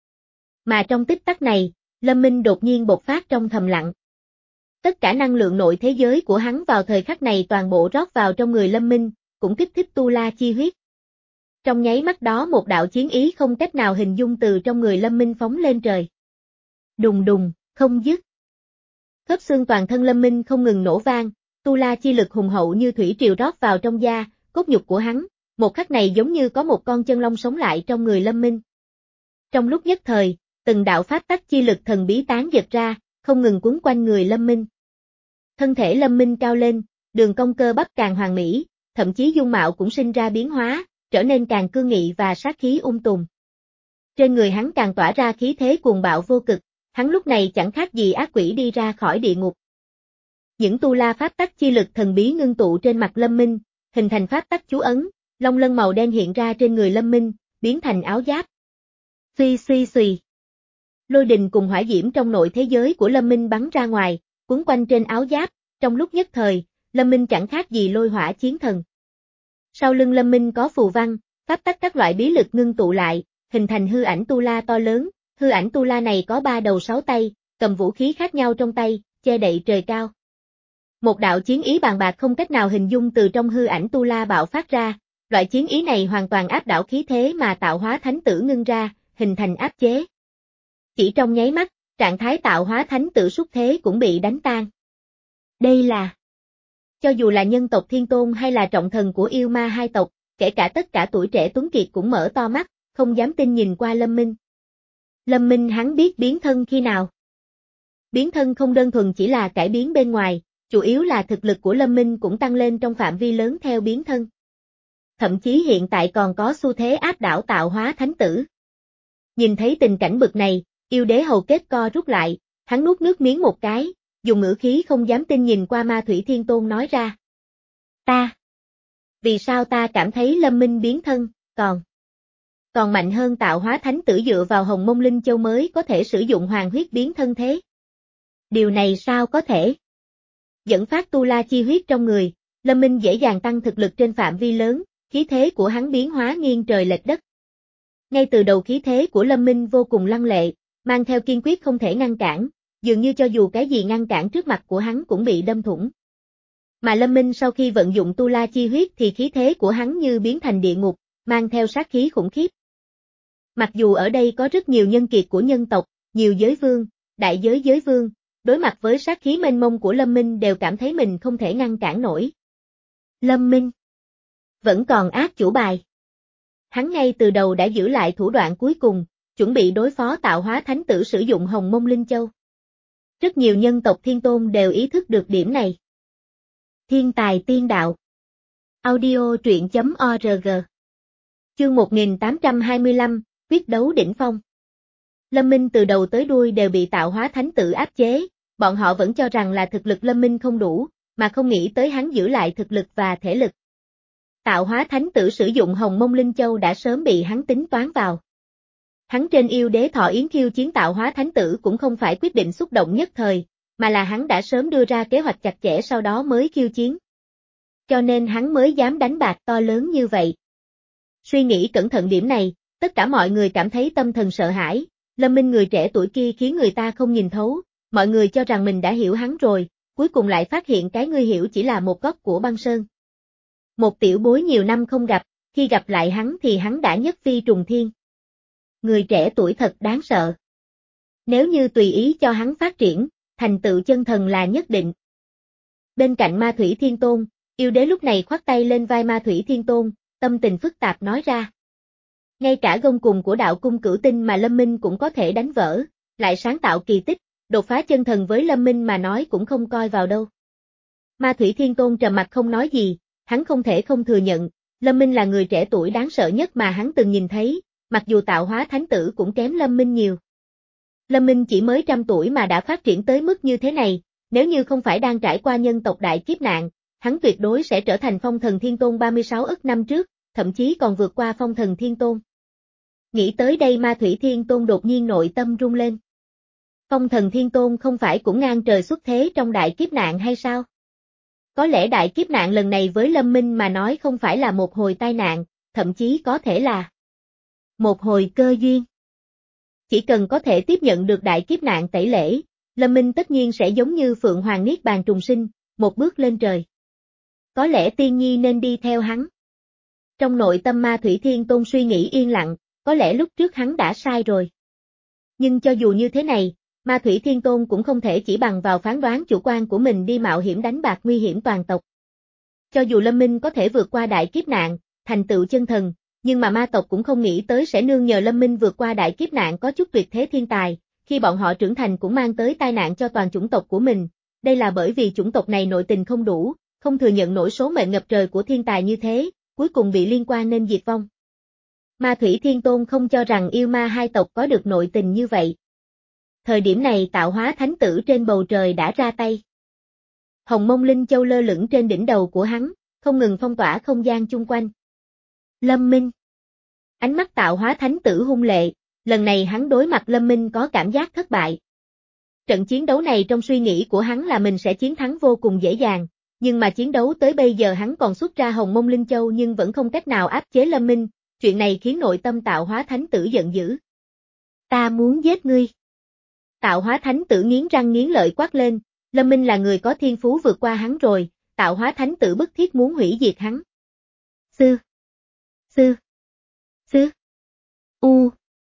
Mà trong tích tắc này, Lâm Minh đột nhiên bộc phát trong thầm lặng. Tất cả năng lượng nội thế giới của hắn vào thời khắc này toàn bộ rót vào trong người Lâm Minh, cũng kích thích tu la chi huyết. Trong nháy mắt đó một đạo chiến ý không cách nào hình dung từ trong người Lâm Minh phóng lên trời. Đùng đùng, không dứt. Khớp xương toàn thân Lâm Minh không ngừng nổ vang, tu la chi lực hùng hậu như thủy triều rót vào trong da, cốt nhục của hắn, một khắc này giống như có một con chân long sống lại trong người Lâm Minh. Trong lúc nhất thời, từng đạo pháp tắc chi lực thần bí tán giật ra, không ngừng quấn quanh người Lâm Minh. Thân thể Lâm Minh cao lên, đường cong cơ bắp càng hoàn mỹ, thậm chí dung mạo cũng sinh ra biến hóa, trở nên càng cương nghị và sát khí ung tùm. Trên người hắn càng tỏa ra khí thế cuồng bạo vô cực, hắn lúc này chẳng khác gì ác quỷ đi ra khỏi địa ngục. Những tu la pháp tắc chi lực thần bí ngưng tụ trên mặt Lâm Minh, hình thành pháp tắc chú ấn, long lân màu đen hiện ra trên người Lâm Minh, biến thành áo giáp. Suy suy suy. Lôi đình cùng hỏa diễm trong nội thế giới của Lâm Minh bắn ra ngoài, cuốn quanh trên áo giáp, trong lúc nhất thời, Lâm Minh chẳng khác gì lôi hỏa chiến thần. Sau lưng Lâm Minh có phù văn, pháp tắc các loại bí lực ngưng tụ lại, hình thành hư ảnh tu la to lớn, hư ảnh tu la này có ba đầu sáu tay, cầm vũ khí khác nhau trong tay, che đậy trời cao. Một đạo chiến ý bàn bạc không cách nào hình dung từ trong hư ảnh tu la bạo phát ra, loại chiến ý này hoàn toàn áp đảo khí thế mà tạo hóa thánh tử ngưng ra, hình thành áp chế. Chỉ trong nháy mắt, trạng thái tạo hóa thánh tử xuất thế cũng bị đánh tan. Đây là... Cho dù là nhân tộc Thiên Tôn hay là trọng thần của yêu ma hai tộc, kể cả tất cả tuổi trẻ tuấn kiệt cũng mở to mắt, không dám tin nhìn qua Lâm Minh. Lâm Minh hắn biết biến thân khi nào? Biến thân không đơn thuần chỉ là cải biến bên ngoài, chủ yếu là thực lực của Lâm Minh cũng tăng lên trong phạm vi lớn theo biến thân. Thậm chí hiện tại còn có xu thế áp đảo tạo hóa thánh tử. Nhìn thấy tình cảnh bực này, yêu đế hầu kết co rút lại, hắn nuốt nước miếng một cái, dùng ngữ khí không dám tin nhìn qua Ma Thủy Thiên Tôn nói ra. Ta. Vì sao ta cảm thấy Lâm Minh biến thân, còn... còn mạnh hơn tạo hóa thánh tử dựa vào Hồng Mông Linh Châu mới có thể sử dụng hoàng huyết biến thân thế? Điều này sao có thể? Dẫn phát tu la chi huyết trong người, Lâm Minh dễ dàng tăng thực lực trên phạm vi lớn, khí thế của hắn biến hóa nghiêng trời lệch đất. Ngay từ đầu khí thế của Lâm Minh vô cùng lăng lệ, mang theo kiên quyết không thể ngăn cản, dường như cho dù cái gì ngăn cản trước mặt của hắn cũng bị đâm thủng. Mà Lâm Minh sau khi vận dụng tu la chi huyết thì khí thế của hắn như biến thành địa ngục, mang theo sát khí khủng khiếp. Mặc dù ở đây có rất nhiều nhân kiệt của nhân tộc, nhiều giới vương, đại giới giới vương, đối mặt với sát khí mênh mông của Lâm Minh đều cảm thấy mình không thể ngăn cản nổi. Lâm Minh vẫn còn ác chủ bài. Hắn ngay từ đầu đã giữ lại thủ đoạn cuối cùng, chuẩn bị đối phó tạo hóa thánh tử sử dụng Hồng Mông Linh Châu. Rất nhiều nhân tộc Thiên Tôn đều ý thức được điểm này. Thiên tài tiên đạo. Audio truyện chấm org. Chương một nghìn tám trăm hai mươi lăm, quyết đấu đỉnh phong. Lâm Minh từ đầu tới đuôi đều bị tạo hóa thánh tử áp chế, bọn họ vẫn cho rằng là thực lực Lâm Minh không đủ, mà không nghĩ tới hắn giữ lại thực lực và thể lực. Tạo hóa thánh tử sử dụng Hồng Mông Linh Châu đã sớm bị hắn tính toán vào. Hắn trên yêu đế thọ yến khiêu chiến tạo hóa thánh tử cũng không phải quyết định xúc động nhất thời, mà là hắn đã sớm đưa ra kế hoạch chặt chẽ sau đó mới khiêu chiến. Cho nên hắn mới dám đánh bạc to lớn như vậy. Suy nghĩ cẩn thận điểm này, tất cả mọi người cảm thấy tâm thần sợ hãi, Lâm Minh người trẻ tuổi kia khiến người ta không nhìn thấu, mọi người cho rằng mình đã hiểu hắn rồi, cuối cùng lại phát hiện cái ngươi hiểu chỉ là một góc của băng sơn. Một tiểu bối nhiều năm không gặp, khi gặp lại hắn thì hắn đã nhất phi trùng thiên. Người trẻ tuổi thật đáng sợ. Nếu như tùy ý cho hắn phát triển, thành tựu chân thần là nhất định. Bên cạnh Ma Thủy Thiên Tôn, yêu đế lúc này khoác tay lên vai Ma Thủy Thiên Tôn, tâm tình phức tạp nói ra. Ngay cả gông cùng của đạo cung cửu tinh mà Lâm Minh cũng có thể đánh vỡ, lại sáng tạo kỳ tích, đột phá chân thần với Lâm Minh mà nói cũng không coi vào đâu. Ma Thủy Thiên Tôn trầm mặt không nói gì, hắn không thể không thừa nhận, Lâm Minh là người trẻ tuổi đáng sợ nhất mà hắn từng nhìn thấy, mặc dù tạo hóa thánh tử cũng kém Lâm Minh nhiều. Lâm Minh chỉ mới trăm tuổi mà đã phát triển tới mức như thế này, nếu như không phải đang trải qua nhân tộc đại kiếp nạn, hắn tuyệt đối sẽ trở thành phong thần thiên tôn ba mươi sáu ức năm trước, thậm chí còn vượt qua phong thần thiên tôn. Nghĩ tới đây Ma Thủy Thiên Tôn đột nhiên nội tâm rung lên. Phong thần thiên tôn không phải cũng ngang trời xuất thế trong đại kiếp nạn hay sao? Có lẽ đại kiếp nạn lần này với Lâm Minh mà nói không phải là một hồi tai nạn, thậm chí có thể là một hồi cơ duyên. Chỉ cần có thể tiếp nhận được đại kiếp nạn tẩy lễ, Lâm Minh tất nhiên sẽ giống như Phượng Hoàng Niết Bàn trùng sinh, một bước lên trời. Có lẽ Tiên Nhi nên đi theo hắn. Trong nội tâm Ma Thủy Thiên Tôn suy nghĩ yên lặng, có lẽ lúc trước hắn đã sai rồi. Nhưng cho dù như thế này, Ma Thủy Thiên Tôn cũng không thể chỉ bằng vào phán đoán chủ quan của mình đi mạo hiểm đánh bạc nguy hiểm toàn tộc. Cho dù Lâm Minh có thể vượt qua đại kiếp nạn, thành tựu chân thần, nhưng mà ma tộc cũng không nghĩ tới sẽ nương nhờ Lâm Minh vượt qua đại kiếp nạn có chút tuyệt thế thiên tài, khi bọn họ trưởng thành cũng mang tới tai nạn cho toàn chủng tộc của mình. Đây là bởi vì chủng tộc này nội tình không đủ, không thừa nhận nổi số mệnh ngập trời của thiên tài như thế, cuối cùng bị liên quan nên diệt vong. Ma Thủy Thiên Tôn không cho rằng yêu ma hai tộc có được nội tình như vậy. Thời điểm này tạo hóa thánh tử trên bầu trời đã ra tay. Hồng Mông Linh Châu lơ lửng trên đỉnh đầu của hắn, không ngừng phong tỏa không gian chung quanh. Lâm Minh. Ánh mắt tạo hóa thánh tử hung lệ, lần này hắn đối mặt Lâm Minh có cảm giác thất bại. Trận chiến đấu này trong suy nghĩ của hắn là mình sẽ chiến thắng vô cùng dễ dàng, nhưng mà chiến đấu tới bây giờ hắn còn xuất ra Hồng Mông Linh Châu nhưng vẫn không cách nào áp chế Lâm Minh, chuyện này khiến nội tâm Tạo Hóa Thánh Tử giận dữ. Ta muốn giết ngươi. Tạo Hóa Thánh Tử nghiến răng nghiến lợi quát lên, Lâm Minh là người có thiên phú vượt qua hắn rồi, Tạo Hóa Thánh Tử bức thiết muốn hủy diệt hắn. Sư. Sư. Sư. U.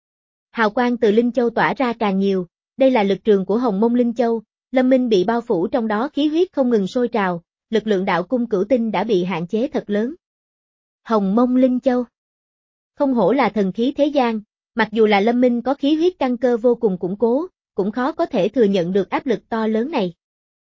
Hào quang từ Linh Châu tỏa ra càng nhiều, đây là lực trường của Hồng Mông Linh Châu, Lâm Minh bị bao phủ trong đó khí huyết không ngừng sôi trào, lực lượng đạo cung cửu tinh đã bị hạn chế thật lớn. Hồng Mông Linh Châu. Không hổ là thần khí thế gian, mặc dù là Lâm Minh có khí huyết căn cơ vô cùng củng cố, cũng khó có thể thừa nhận được áp lực to lớn này.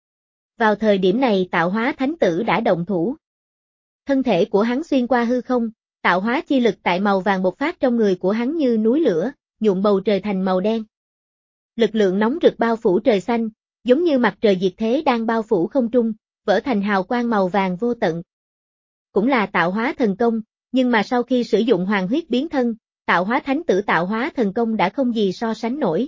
Vào thời điểm này Tạo Hóa Thánh Tử đã động thủ. Thân thể của hắn xuyên qua hư không, tạo hóa chi lực tại màu vàng bộc phát trong người của hắn như núi lửa, nhuộm bầu trời thành màu đen. Lực lượng nóng rực bao phủ trời xanh, giống như mặt trời diệt thế đang bao phủ không trung, vỡ thành hào quang màu vàng vô tận. Cũng là tạo hóa thần công, nhưng mà sau khi sử dụng hoàng huyết biến thân, Tạo Hóa Thánh Tử tạo hóa thần công đã không gì so sánh nổi.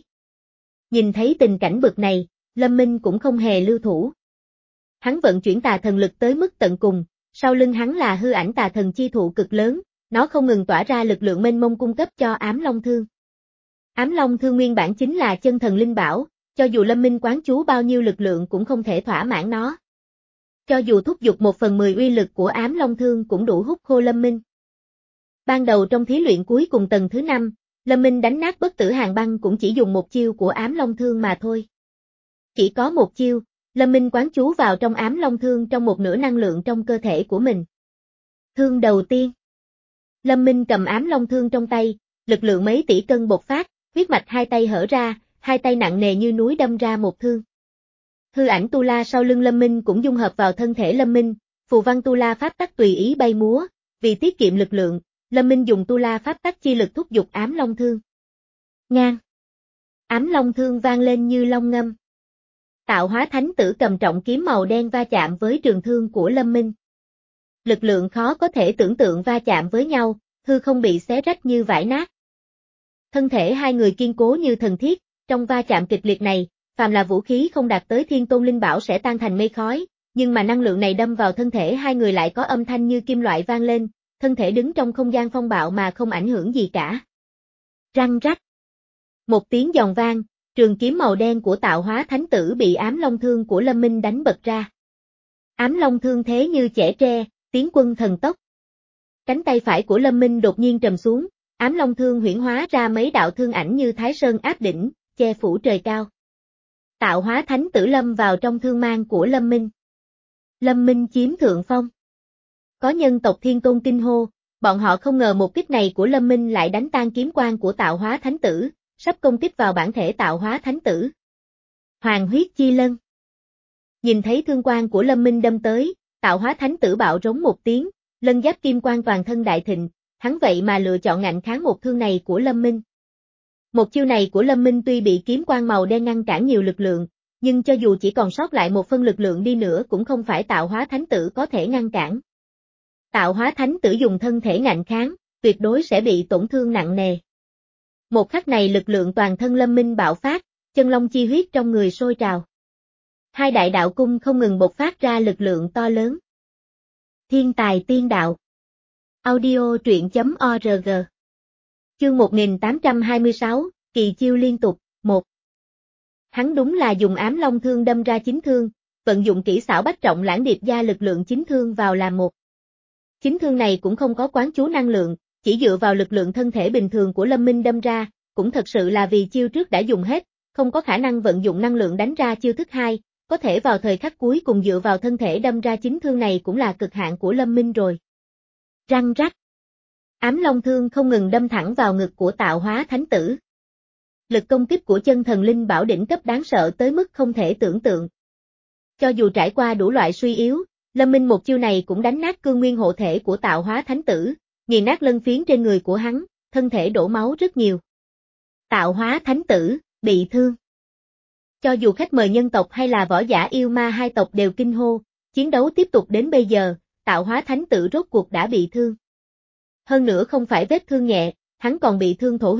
Nhìn thấy tình cảnh bực này, Lâm Minh cũng không hề lưu thủ. Hắn vận chuyển tà thần lực tới mức tận cùng, sau lưng hắn là hư ảnh tà thần chi thụ cực lớn, nó không ngừng tỏa ra lực lượng mênh mông cung cấp cho Ám Long Thương. Ám Long Thương nguyên bản chính là chân thần linh bảo, cho dù Lâm Minh quán chú bao nhiêu lực lượng cũng không thể thỏa mãn nó. Cho dù thúc giục một phần mười uy lực của Ám Long Thương cũng đủ hút khô Lâm Minh. Ban đầu trong thí luyện cuối cùng tầng thứ năm, Lâm Minh đánh nát bất tử hàng băng cũng chỉ dùng một chiêu của Ám Long Thương mà thôi. Chỉ có một chiêu, Lâm Minh quán chú vào trong Ám Long Thương trong một nửa năng lượng trong cơ thể của mình. Thương đầu tiên. Lâm Minh cầm Ám Long Thương trong tay, lực lượng mấy tỷ cân bộc phát, huyết mạch hai tay hở ra, hai tay nặng nề như núi đâm ra một thương. Hư ảnh tu la sau lưng Lâm Minh cũng dung hợp vào thân thể Lâm Minh, phù văn tu la pháp tắc tùy ý bay múa, vì tiết kiệm lực lượng, Lâm Minh dùng tu la pháp tắc chi lực thúc giục Ám Long Thương. Ngang. Ám Long Thương vang lên như long ngâm. Tạo Hóa Thánh Tử cầm trọng kiếm màu đen va chạm với trường thương của Lâm Minh. Lực lượng khó có thể tưởng tượng va chạm với nhau, hư không bị xé rách như vải nát. Thân thể hai người kiên cố như thần thiết, trong va chạm kịch liệt này, phàm là vũ khí không đạt tới Thiên Tôn Linh Bảo sẽ tan thành mây khói, nhưng mà năng lượng này đâm vào thân thể hai người lại có âm thanh như kim loại vang lên, thân thể đứng trong không gian phong bạo mà không ảnh hưởng gì cả. Răng rắc. Một tiếng giòn vang, trường kiếm màu đen của Tạo Hóa Thánh Tử bị Ám Long Thương của Lâm Minh đánh bật ra. Ám Long Thương thế như chẻ tre, tiến quân thần tốc. Cánh tay phải của Lâm Minh đột nhiên trầm xuống, Ám Long Thương huyễn hóa ra mấy đạo thương ảnh như Thái Sơn áp đỉnh, che phủ trời cao. Tạo Hóa Thánh Tử lâm vào trong thương mang của Lâm Minh. Lâm Minh chiếm thượng phong. Có nhân tộc Thiên Tôn kinh hô, bọn họ không ngờ một kích này của Lâm Minh lại đánh tan kiếm quang của Tạo Hóa Thánh Tử, sắp công kích vào bản thể Tạo Hóa Thánh Tử. Hoàng huyết chi lân. Nhìn thấy thương quang của Lâm Minh đâm tới, Tạo Hóa Thánh Tử bạo rống một tiếng, lân giáp kim quang toàn thân đại thịnh, hắn vậy mà lựa chọn ngạnh kháng một thương này của Lâm Minh. Một chiêu này của Lâm Minh tuy bị kiếm quang màu đen ngăn cản nhiều lực lượng, nhưng cho dù chỉ còn sót lại một phân lực lượng đi nữa cũng không phải Tạo Hóa Thánh Tử có thể ngăn cản. Tạo Hóa Thánh Tử dùng thân thể ngạnh kháng, tuyệt đối sẽ bị tổn thương nặng nề. Một khắc này lực lượng toàn thân Lâm Minh bạo phát, chân long chi huyết trong người sôi trào. Hai đại đạo cung không ngừng bộc phát ra lực lượng to lớn. Thiên tài tiên đạo. Audio truyện chấm org. Chương một nghìn tám trăm hai mươi sáu, kỳ chiêu liên tục, một. Hắn đúng là dùng Ám Long Thương đâm ra chính thương, vận dụng kỹ xảo bách trọng lãng điệp gia lực lượng chính thương vào làm một. Chính thương này cũng không có quán chú năng lượng, chỉ dựa vào lực lượng thân thể bình thường của Lâm Minh đâm ra, cũng thật sự là vì chiêu trước đã dùng hết, không có khả năng vận dụng năng lượng đánh ra chiêu thứ hai, có thể vào thời khắc cuối cùng dựa vào thân thể đâm ra chính thương này cũng là cực hạn của Lâm Minh rồi. Răng rắc. Ám Long Thương không ngừng đâm thẳng vào ngực của Tạo Hóa Thánh Tử. Lực công kích của chân thần linh bảo đỉnh cấp đáng sợ tới mức không thể tưởng tượng. Cho dù trải qua đủ loại suy yếu, Lâm Minh một chiêu này cũng đánh nát cương nguyên hộ thể của Tạo Hóa Thánh Tử, nghiền nát lân phiến trên người của hắn, thân thể đổ máu rất nhiều. Tạo Hóa Thánh Tử, bị thương. Cho dù khách mời nhân tộc hay là võ giả yêu ma hai tộc đều kinh hô, chiến đấu tiếp tục đến bây giờ, Tạo Hóa Thánh Tử rốt cuộc đã bị thương. Hơn nữa không phải vết thương nhẹ, hắn còn bị thương thổ huyết,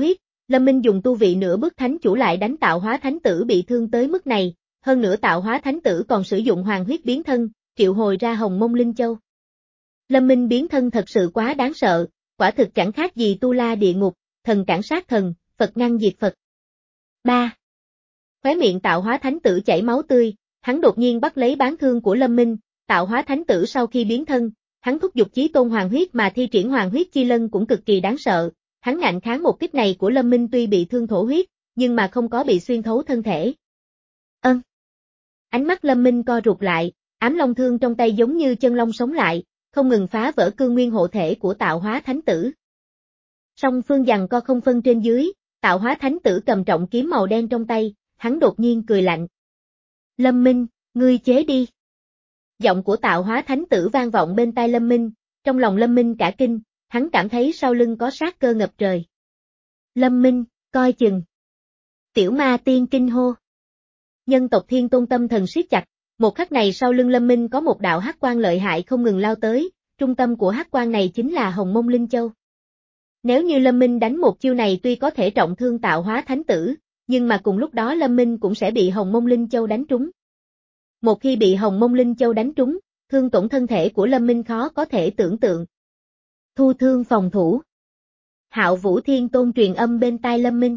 Lâm Minh dùng tu vị nửa bước thánh chủ lại đánh tạo hóa thánh tử bị thương tới mức này, hơn nữa tạo hóa thánh tử còn sử dụng hoàng huyết biến thân, triệu hồi ra Hồng Mông Linh Châu. Lâm Minh biến thân thật sự quá đáng sợ, quả thực chẳng khác gì tu la địa ngục, thần cản sát thần, Phật ngăn diệt Phật. ba. Khóe miệng tạo hóa thánh tử chảy máu tươi, hắn đột nhiên bắt lấy bán thương của Lâm Minh, tạo hóa thánh tử sau khi biến thân, hắn thúc giục chí tôn hoàng huyết mà thi triển hoàng huyết chi lân cũng cực kỳ đáng sợ, hắn ngạnh kháng một kích này của Lâm Minh tuy bị thương thổ huyết, nhưng mà không có bị xuyên thấu thân thể. Ân. Ánh mắt Lâm Minh co rụt lại, ám long thương trong tay giống như chân long sống lại, không ngừng phá vỡ cương nguyên hộ thể của tạo hóa thánh tử. Song phương giằng co không phân trên dưới, tạo hóa thánh tử cầm trọng kiếm màu đen trong tay, hắn đột nhiên cười lạnh. Lâm Minh, ngươi chế đi. Giọng của tạo hóa thánh tử vang vọng bên tai Lâm Minh, trong lòng Lâm Minh cả kinh, hắn cảm thấy sau lưng có sát cơ ngập trời. Lâm Minh, coi chừng. Tiểu ma tiên kinh hô. Nhân tộc Thiên Tôn tâm thần siết chặt, một khắc này sau lưng Lâm Minh có một đạo hắc quang lợi hại không ngừng lao tới, trung tâm của hắc quang này chính là Hồng Mông Linh Châu. Nếu như Lâm Minh đánh một chiêu này tuy có thể trọng thương tạo hóa thánh tử, nhưng mà cùng lúc đó Lâm Minh cũng sẽ bị Hồng Mông Linh Châu đánh trúng. Một khi bị Hồng Mông Linh Châu đánh trúng, thương tổn thân thể của Lâm Minh khó có thể tưởng tượng. Thu thương phòng thủ. Hạo Vũ Thiên Tôn truyền âm bên tai Lâm Minh.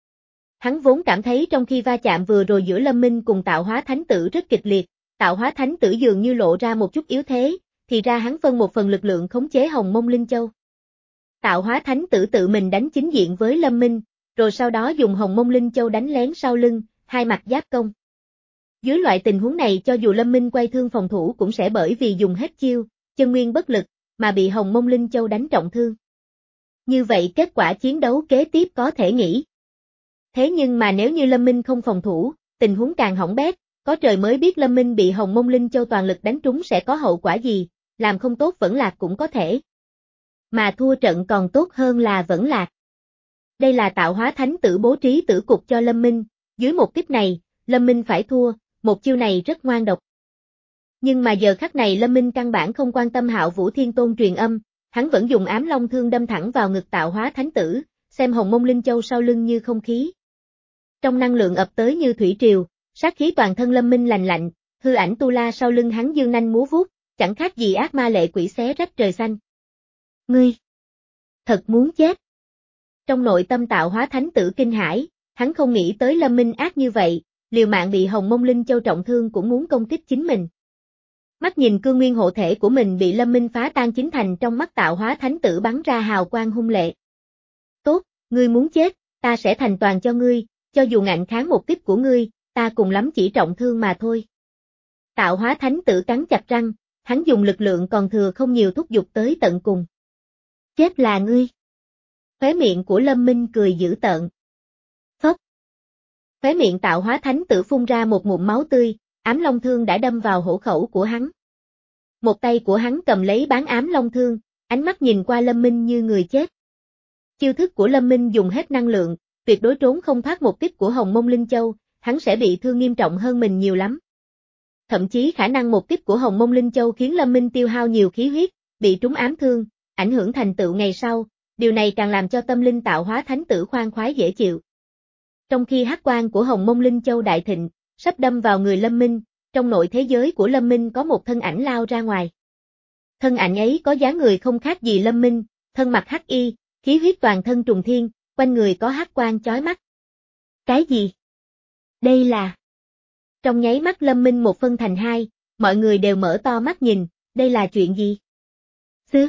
Hắn vốn cảm thấy trong khi va chạm vừa rồi giữa Lâm Minh cùng tạo hóa thánh tử rất kịch liệt, tạo hóa thánh tử dường như lộ ra một chút yếu thế, thì ra hắn phân một phần lực lượng khống chế Hồng Mông Linh Châu. Tạo hóa thánh tử tự mình đánh chính diện với Lâm Minh, rồi sau đó dùng Hồng Mông Linh Châu đánh lén sau lưng, hai mặt giáp công. Dưới loại tình huống này cho dù Lâm Minh quay thương phòng thủ cũng sẽ bởi vì dùng hết chiêu, chân nguyên bất lực, mà bị Hồng Mông Linh Châu đánh trọng thương. Như vậy kết quả chiến đấu kế tiếp có thể nghĩ. Thế nhưng mà nếu như Lâm Minh không phòng thủ, tình huống càng hỏng bét, có trời mới biết Lâm Minh bị Hồng Mông Linh Châu toàn lực đánh trúng sẽ có hậu quả gì, làm không tốt vẫn lạc cũng có thể. Mà thua trận còn tốt hơn là vẫn lạc. Đây là tạo hóa thánh tử bố trí tử cục cho Lâm Minh, dưới một kích này, Lâm Minh phải thua, một chiêu này rất ngoan độc. Nhưng mà giờ khắc này Lâm Minh căn bản không quan tâm Hạo Vũ Thiên Tôn truyền âm, hắn vẫn dùng ám long thương đâm thẳng vào ngực tạo hóa thánh tử, xem Hồng Mông Linh Châu sau lưng như không khí. Trong năng lượng ập tới như thủy triều, sát khí toàn thân Lâm Minh lành lạnh, hư ảnh tu la sau lưng hắn dương nanh múa vuốt, chẳng khác gì ác ma lệ quỷ xé rách trời xanh. Ngươi! Thật muốn chết! Trong nội tâm tạo hóa thánh tử kinh hãi, hắn không nghĩ tới Lâm Minh ác như vậy, liều mạng bị Hồng Mông Linh Châu trọng thương cũng muốn công kích chính mình. Mắt nhìn cương nguyên hộ thể của mình bị Lâm Minh phá tan chính thành trong mắt tạo hóa thánh tử bắn ra hào quang hung lệ. Tốt, ngươi muốn chết, ta sẽ thành toàn cho ngươi, cho dù ngạnh kháng một kích của ngươi, ta cùng lắm chỉ trọng thương mà thôi. Tạo hóa thánh tử cắn chặt răng, hắn dùng lực lượng còn thừa không nhiều thúc giục tới tận cùng. Chết là ngươi. Khóe miệng của Lâm Minh cười dữ tợn. Phốc. Khóe miệng tạo hóa thánh tử phun ra một ngụm máu tươi, ám long thương đã đâm vào hổ khẩu của hắn. Một tay của hắn cầm lấy bán ám long thương, ánh mắt nhìn qua Lâm Minh như người chết. Chiêu thức của Lâm Minh dùng hết năng lượng, tuyệt đối trốn không thoát một kích của Hồng Mông Linh Châu, hắn sẽ bị thương nghiêm trọng hơn mình nhiều lắm. Thậm chí khả năng một kích của Hồng Mông Linh Châu khiến Lâm Minh tiêu hao nhiều khí huyết, bị trúng ám thương, ảnh hưởng thành tựu ngày sau, điều này càng làm cho tâm linh tạo hóa thánh tử khoan khoái dễ chịu. Trong khi hắc quang của Hồng Mông Linh Châu đại thịnh, sắp đâm vào người Lâm Minh, trong nội thế giới của Lâm Minh có một thân ảnh lao ra ngoài. Thân ảnh ấy có dáng người không khác gì Lâm Minh, thân mặc hắc y, khí huyết toàn thân trùng thiên, quanh người có hắc quang chói mắt. Cái gì? Đây là... Trong nháy mắt Lâm Minh một phân thành hai, mọi người đều mở to mắt nhìn, đây là chuyện gì? Xứ.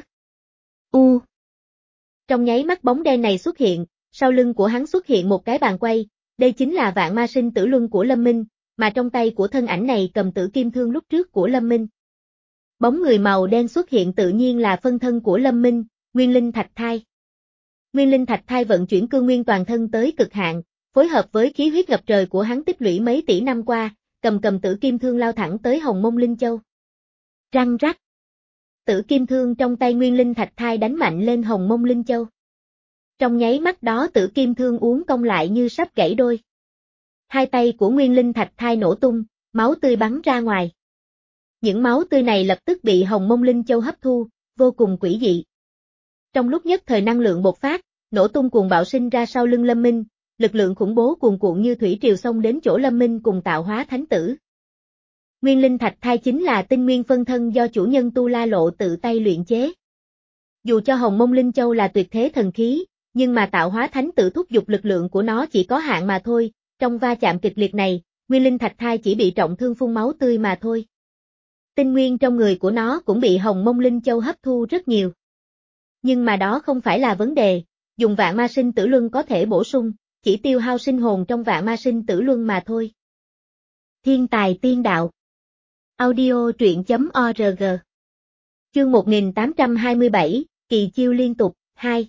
U. Trong nháy mắt bóng đen này xuất hiện, sau lưng của hắn xuất hiện một cái bàn quay, đây chính là vạn ma sinh tử luân của Lâm Minh, mà trong tay của thân ảnh này cầm tử kim thương lúc trước của Lâm Minh. Bóng người màu đen xuất hiện tự nhiên là phân thân của Lâm Minh, Nguyên Linh Thạch Thai. Nguyên Linh Thạch Thai vận chuyển cương nguyên toàn thân tới cực hạn, phối hợp với khí huyết ngập trời của hắn tích lũy mấy tỷ năm qua, cầm cầm tử kim thương lao thẳng tới Hồng Mông Linh Châu. Răng rắc. Tử kim thương trong tay Nguyên Linh Thạch Thai đánh mạnh lên Hồng Mông Linh Châu. Trong nháy mắt đó tử kim thương uốn cong lại như sắp gãy đôi. Hai tay của Nguyên Linh Thạch Thai nổ tung, máu tươi bắn ra ngoài. Những máu tươi này lập tức bị Hồng Mông Linh Châu hấp thu, vô cùng quỷ dị. Trong lúc nhất thời năng lượng bộc phát, nổ tung cuồng bạo sinh ra sau lưng Lâm Minh, lực lượng khủng bố cuồn cuộn như thủy triều xông đến chỗ Lâm Minh cùng tạo hóa thánh tử. Nguyên linh thạch thai chính là tinh nguyên phân thân do chủ nhân Tu La Lộ tự tay luyện chế. Dù cho Hồng Mông Linh Châu là tuyệt thế thần khí, nhưng mà tạo hóa thánh tử thúc giục lực lượng của nó chỉ có hạn mà thôi, trong va chạm kịch liệt này, nguyên linh thạch thai chỉ bị trọng thương phun máu tươi mà thôi. Tinh nguyên trong người của nó cũng bị Hồng Mông Linh Châu hấp thu rất nhiều. Nhưng mà đó không phải là vấn đề, dùng vạn ma sinh tử luân có thể bổ sung, chỉ tiêu hao sinh hồn trong vạn ma sinh tử luân mà thôi. Thiên tài tiên đạo. Audio truyện chấm org. Chương một nghìn tám trăm hai mươi bảy, kỳ chiêu liên tục, hai.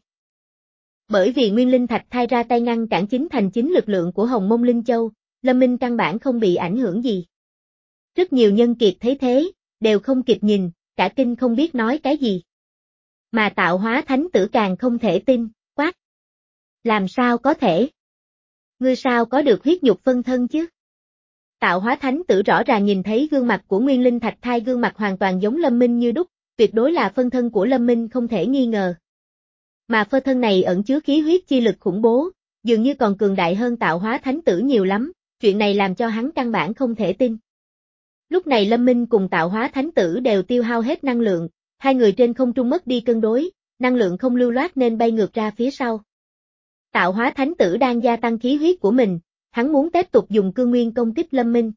Bởi vì nguyên linh thạch thai ra tay ngăn cản chính thành chính lực lượng của Hồng Mông Linh Châu, Lâm Minh căn bản không bị ảnh hưởng gì. Rất nhiều nhân kiệt thấy thế, đều không kịp nhìn, cả kinh không biết nói cái gì. Mà tạo hóa thánh tử càng không thể tin, quát. Làm sao có thể? Ngươi sao có được huyết nhục phân thân chứ? Tạo hóa thánh tử rõ ràng nhìn thấy gương mặt của nguyên linh thạch thai, gương mặt hoàn toàn giống Lâm Minh như đúc, tuyệt đối là phân thân của Lâm Minh không thể nghi ngờ. Mà phân thân này ẩn chứa khí huyết chi lực khủng bố, dường như còn cường đại hơn tạo hóa thánh tử nhiều lắm, chuyện này làm cho hắn căn bản không thể tin. Lúc này Lâm Minh cùng tạo hóa thánh tử đều tiêu hao hết năng lượng, hai người trên không trung mất đi cân đối, năng lượng không lưu loát nên bay ngược ra phía sau. Tạo hóa thánh tử đang gia tăng khí huyết của mình, hắn muốn tiếp tục dùng cương nguyên công kích Lâm Minh.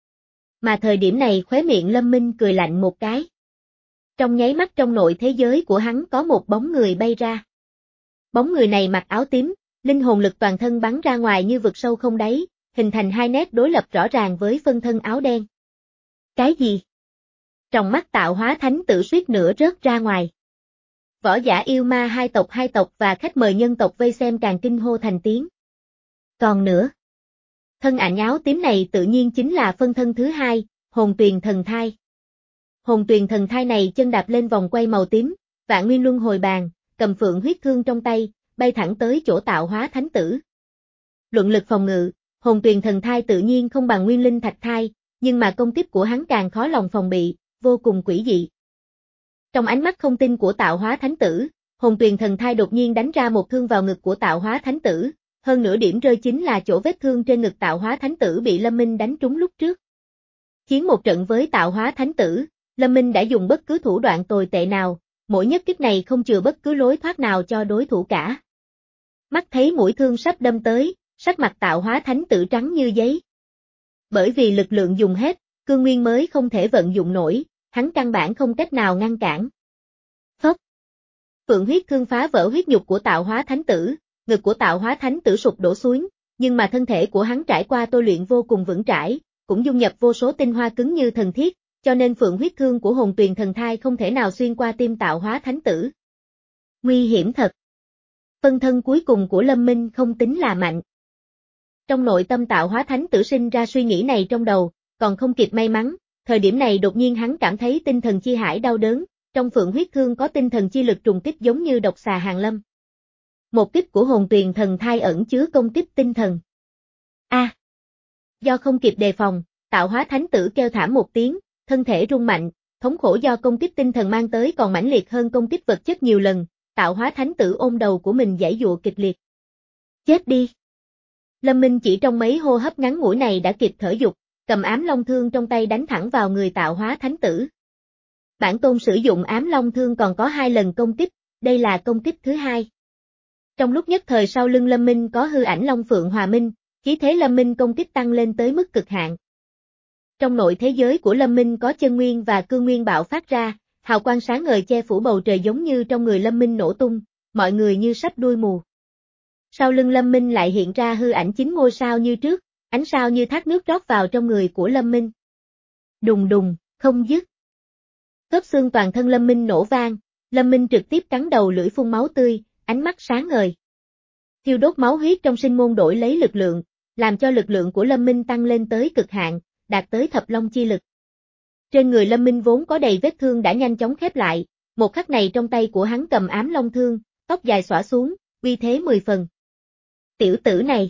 Mà thời điểm này khóe miệng Lâm Minh cười lạnh một cái. Trong nháy mắt trong nội thế giới của hắn có một bóng người bay ra. Bóng người này mặc áo tím, linh hồn lực toàn thân bắn ra ngoài như vực sâu không đáy, hình thành hai nét đối lập rõ ràng với phân thân áo đen. Cái gì? Trong mắt tạo hóa thánh tử suýt nữa rớt ra ngoài. Võ giả yêu ma hai tộc hai tộc và khách mời nhân tộc vây xem càng kinh hô thành tiếng. Còn nữa, thân ảnh áo tím này tự nhiên chính là phân thân thứ hai, hồn tuyền thần thai. Hồn tuyền thần thai này chân đạp lên vòng quay màu tím, vạn nguyên luân hồi bàn, cầm phượng huyết thương trong tay, bay thẳng tới chỗ tạo hóa thánh tử. Luận lực phòng ngự, hồn tuyền thần thai tự nhiên không bằng nguyên linh thạch thai, nhưng mà công kích của hắn càng khó lòng phòng bị, vô cùng quỷ dị. Trong ánh mắt không tin của tạo hóa thánh tử, hồn tuyền thần thai đột nhiên đánh ra một thương vào ngực của tạo hóa thánh tử, hơn nữa điểm rơi chính là chỗ vết thương trên ngực tạo hóa thánh tử bị Lâm Minh đánh trúng lúc trước. Chiến một trận với tạo hóa thánh tử, Lâm Minh đã dùng bất cứ thủ đoạn tồi tệ nào, mỗi nhất kích này không chừa bất cứ lối thoát nào cho đối thủ cả. Mắt thấy mũi thương sắp đâm tới, sắc mặt tạo hóa thánh tử trắng như giấy. Bởi vì lực lượng dùng hết, cương nguyên mới không thể vận dụng nổi, hắn căn bản không cách nào ngăn cản. Phốc. Phượng huyết thương phá vỡ huyết nhục của tạo hóa thánh tử, ngực của tạo hóa thánh tử sụp đổ xuống, nhưng mà thân thể của hắn trải qua tôi luyện vô cùng vững trãi, cũng dung nhập vô số tinh hoa cứng như thần thiết, cho nên phượng huyết thương của hồn tuyền thần thai không thể nào xuyên qua tim tạo hóa thánh tử. Nguy hiểm thật. Phân thân cuối cùng của Lâm Minh không tính là mạnh. Trong nội tâm tạo hóa thánh tử sinh ra suy nghĩ này trong đầu, còn không kịp may mắn, thời điểm này đột nhiên hắn cảm thấy tinh thần chi hải đau đớn, trong phượng huyết thương có tinh thần chi lực trùng kích giống như độc xà hàng lâm. Một kích của hồn tuyền thần thai ẩn chứa công kích tinh thần. A! À, do không kịp đề phòng, tạo hóa thánh tử kêu thảm một tiếng, thân thể rung mạnh, thống khổ do công kích tinh thần mang tới còn mãnh liệt hơn công kích vật chất nhiều lần, tạo hóa thánh tử ôm đầu của mình giãy giụa kịch liệt. Chết đi! Lâm Minh chỉ trong mấy hô hấp ngắn ngủi này đã kịp thở dục, cầm ám long thương trong tay đánh thẳng vào người tạo hóa thánh tử. Bản tôn sử dụng ám long thương còn có hai lần công kích, đây là công kích thứ hai. Trong lúc nhất thời sau lưng Lâm Minh có hư ảnh Long Phượng Hòa Minh, khí thế Lâm Minh công kích tăng lên tới mức cực hạn. Trong nội thế giới của Lâm Minh có chân nguyên và cương nguyên bạo phát ra, hào quang sáng ngời che phủ bầu trời giống như trong người Lâm Minh nổ tung, mọi người như sắp đuôi mù. Sau lưng Lâm Minh lại hiện ra hư ảnh chín ngôi sao như trước, ánh sao như thác nước rót vào trong người của Lâm Minh. Đùng đùng, không dứt. Khớp xương toàn thân Lâm Minh nổ vang, Lâm Minh trực tiếp cắn đầu lưỡi phun máu tươi, ánh mắt sáng ngời. Thiêu đốt máu huyết trong sinh môn đổi lấy lực lượng, làm cho lực lượng của Lâm Minh tăng lên tới cực hạn, đạt tới thập long chi lực. Trên người Lâm Minh vốn có đầy vết thương đã nhanh chóng khép lại, một khắc này trong tay của hắn cầm ám long thương, tóc dài xõa xuống, uy thế mười phần. Tiểu tử này.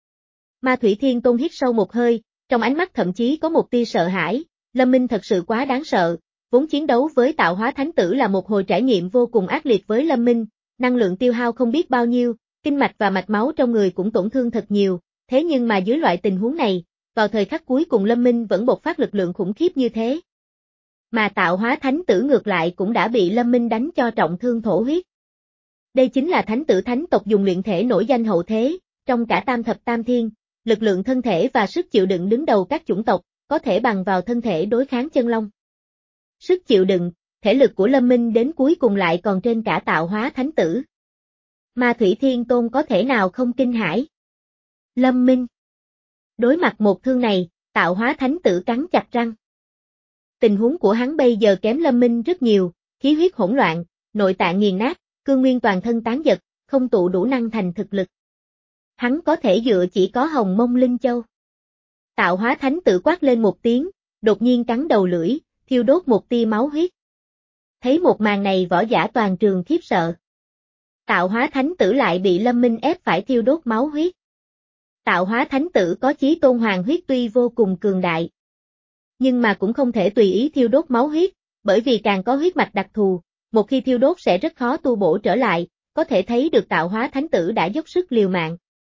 Ma Thủy Thiên Tôn hít sâu một hơi, trong ánh mắt thậm chí có một tia sợ hãi, Lâm Minh thật sự quá đáng sợ, vốn chiến đấu với tạo hóa thánh tử là một hồi trải nghiệm vô cùng ác liệt với Lâm Minh, năng lượng tiêu hao không biết bao nhiêu, kinh mạch và mạch máu trong người cũng tổn thương thật nhiều, thế nhưng mà dưới loại tình huống này, vào thời khắc cuối cùng Lâm Minh vẫn bộc phát lực lượng khủng khiếp như thế. Mà tạo hóa thánh tử ngược lại cũng đã bị Lâm Minh đánh cho trọng thương thổ huyết. Đây chính là thánh tử thánh tộc dùng luyện thể nổi danh hậu thế, trong cả tam thập tam thiên, lực lượng thân thể và sức chịu đựng đứng đầu các chủng tộc, có thể bằng vào thân thể đối kháng chân long. Sức chịu đựng, thể lực của Lâm Minh đến cuối cùng lại còn trên cả tạo hóa thánh tử. Ma Thủy Thiên Tôn có thể nào không kinh hãi? Lâm Minh. Đối mặt một thương này, tạo hóa thánh tử cắn chặt răng. Tình huống của hắn bây giờ kém Lâm Minh rất nhiều, khí huyết hỗn loạn, nội tạng nghiền nát, cương nguyên toàn thân tán giật, không tụ đủ năng thành thực lực. Hắn có thể dựa chỉ có Hồng Mông Linh Châu. Tạo hóa thánh tử quát lên một tiếng, đột nhiên cắn đầu lưỡi, thiêu đốt một tia máu huyết. Thấy một màn này võ giả toàn trường khiếp sợ. Tạo hóa thánh tử lại bị Lâm Minh ép phải thiêu đốt máu huyết. Tạo hóa thánh tử có chí tôn hoàng huyết tuy vô cùng cường đại. Nhưng mà cũng không thể tùy ý thiêu đốt máu huyết, bởi vì càng có huyết mạch đặc thù, một khi thiêu đốt sẽ rất khó tu bổ trở lại, có thể thấy được tạo hóa thánh tử đã dốc sức liều mạng.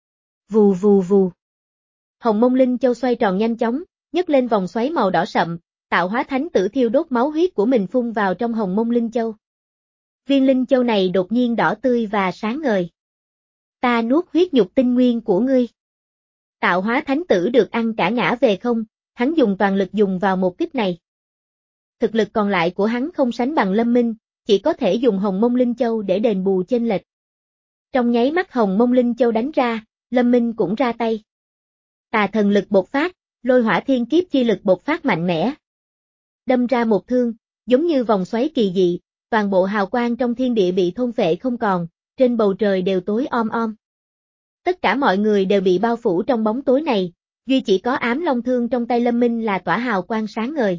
Vù vù vù. Hồng Mông Linh Châu xoay tròn nhanh chóng, nhấc lên vòng xoáy màu đỏ sậm, tạo hóa thánh tử thiêu đốt máu huyết của mình phun vào trong Hồng Mông Linh Châu. Viên Linh Châu này đột nhiên đỏ tươi và sáng ngời. Ta nuốt huyết nhục tinh nguyên của ngươi. Tạo hóa thánh tử được ăn cả ngã về không, hắn dùng toàn lực dùng vào một kích này. Thực lực còn lại của hắn không sánh bằng Lâm Minh, chỉ có thể dùng Hồng Mông Linh Châu để đền bù chênh lệch. Trong nháy mắt Hồng Mông Linh Châu đánh ra, Lâm Minh cũng ra tay. Tà thần lực bộc phát, lôi hỏa thiên kiếp chi lực bộc phát mạnh mẽ. Đâm ra một thương, giống như vòng xoáy kỳ dị, toàn bộ hào quang trong thiên địa bị thôn phệ không còn, trên bầu trời đều tối om om. Tất cả mọi người đều bị bao phủ trong bóng tối này, duy chỉ có ám long thương trong tay Lâm Minh là tỏa hào quang sáng ngời.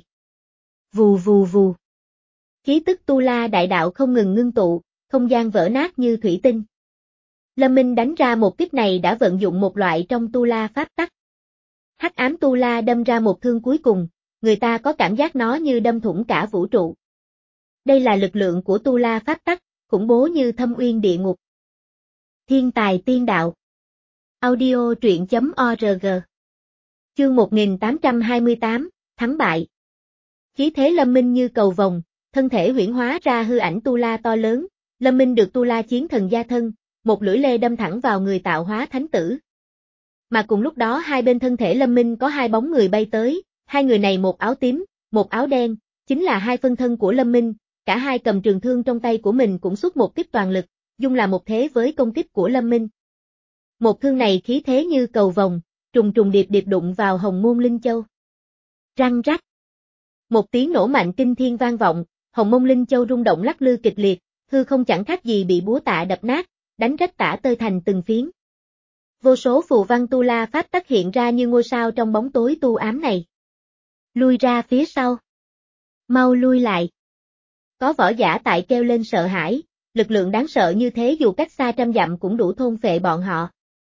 Vù vù vù. Khí tức tu la đại đạo không ngừng ngưng tụ, không gian vỡ nát như thủy tinh. Lâm Minh đánh ra một kích này đã vận dụng một loại trong tu la pháp tắc. Hắc ám tu la đâm ra một thương cuối cùng, người ta có cảm giác nó như đâm thủng cả vũ trụ. Đây là lực lượng của tu la pháp tắc, khủng bố như thâm uyên địa ngục. Thiên tài tiên đạo. Audio truyện chấm org. Chương một nghìn tám trăm hai mươi tám, thắng bại. Khí thế Lâm Minh như cầu vồng, thân thể huyễn hóa ra hư ảnh tu la to lớn, Lâm Minh được tu la chiến thần gia thân, một lưỡi lê đâm thẳng vào người tạo hóa thánh tử. Mà cùng lúc đó hai bên thân thể Lâm Minh có hai bóng người bay tới, hai người này một áo tím, một áo đen, chính là hai phân thân của Lâm Minh, cả hai cầm trường thương trong tay của mình cũng xuất một kích toàn lực, dung là một thế với công kích của Lâm Minh. Một thương này khí thế như cầu vồng, trùng trùng điệp điệp đụng vào Hồng Mông Linh Châu. Răng rắc. Một tiếng nổ mạnh kinh thiên vang vọng, Hồng Mông Linh Châu rung động lắc lư kịch liệt, hư không chẳng khác gì bị búa tạ đập nát, đánh rách tả tơi thành từng phiến. Vô số phù văn tu la pháp tắc hiện ra như ngôi sao trong bóng tối tu ám này. Lui ra phía sau. Mau lui lại. Có võ giả tại kêu lên sợ hãi, lực lượng đáng sợ như thế dù cách xa trăm dặm cũng đủ thôn phệ bọn họ.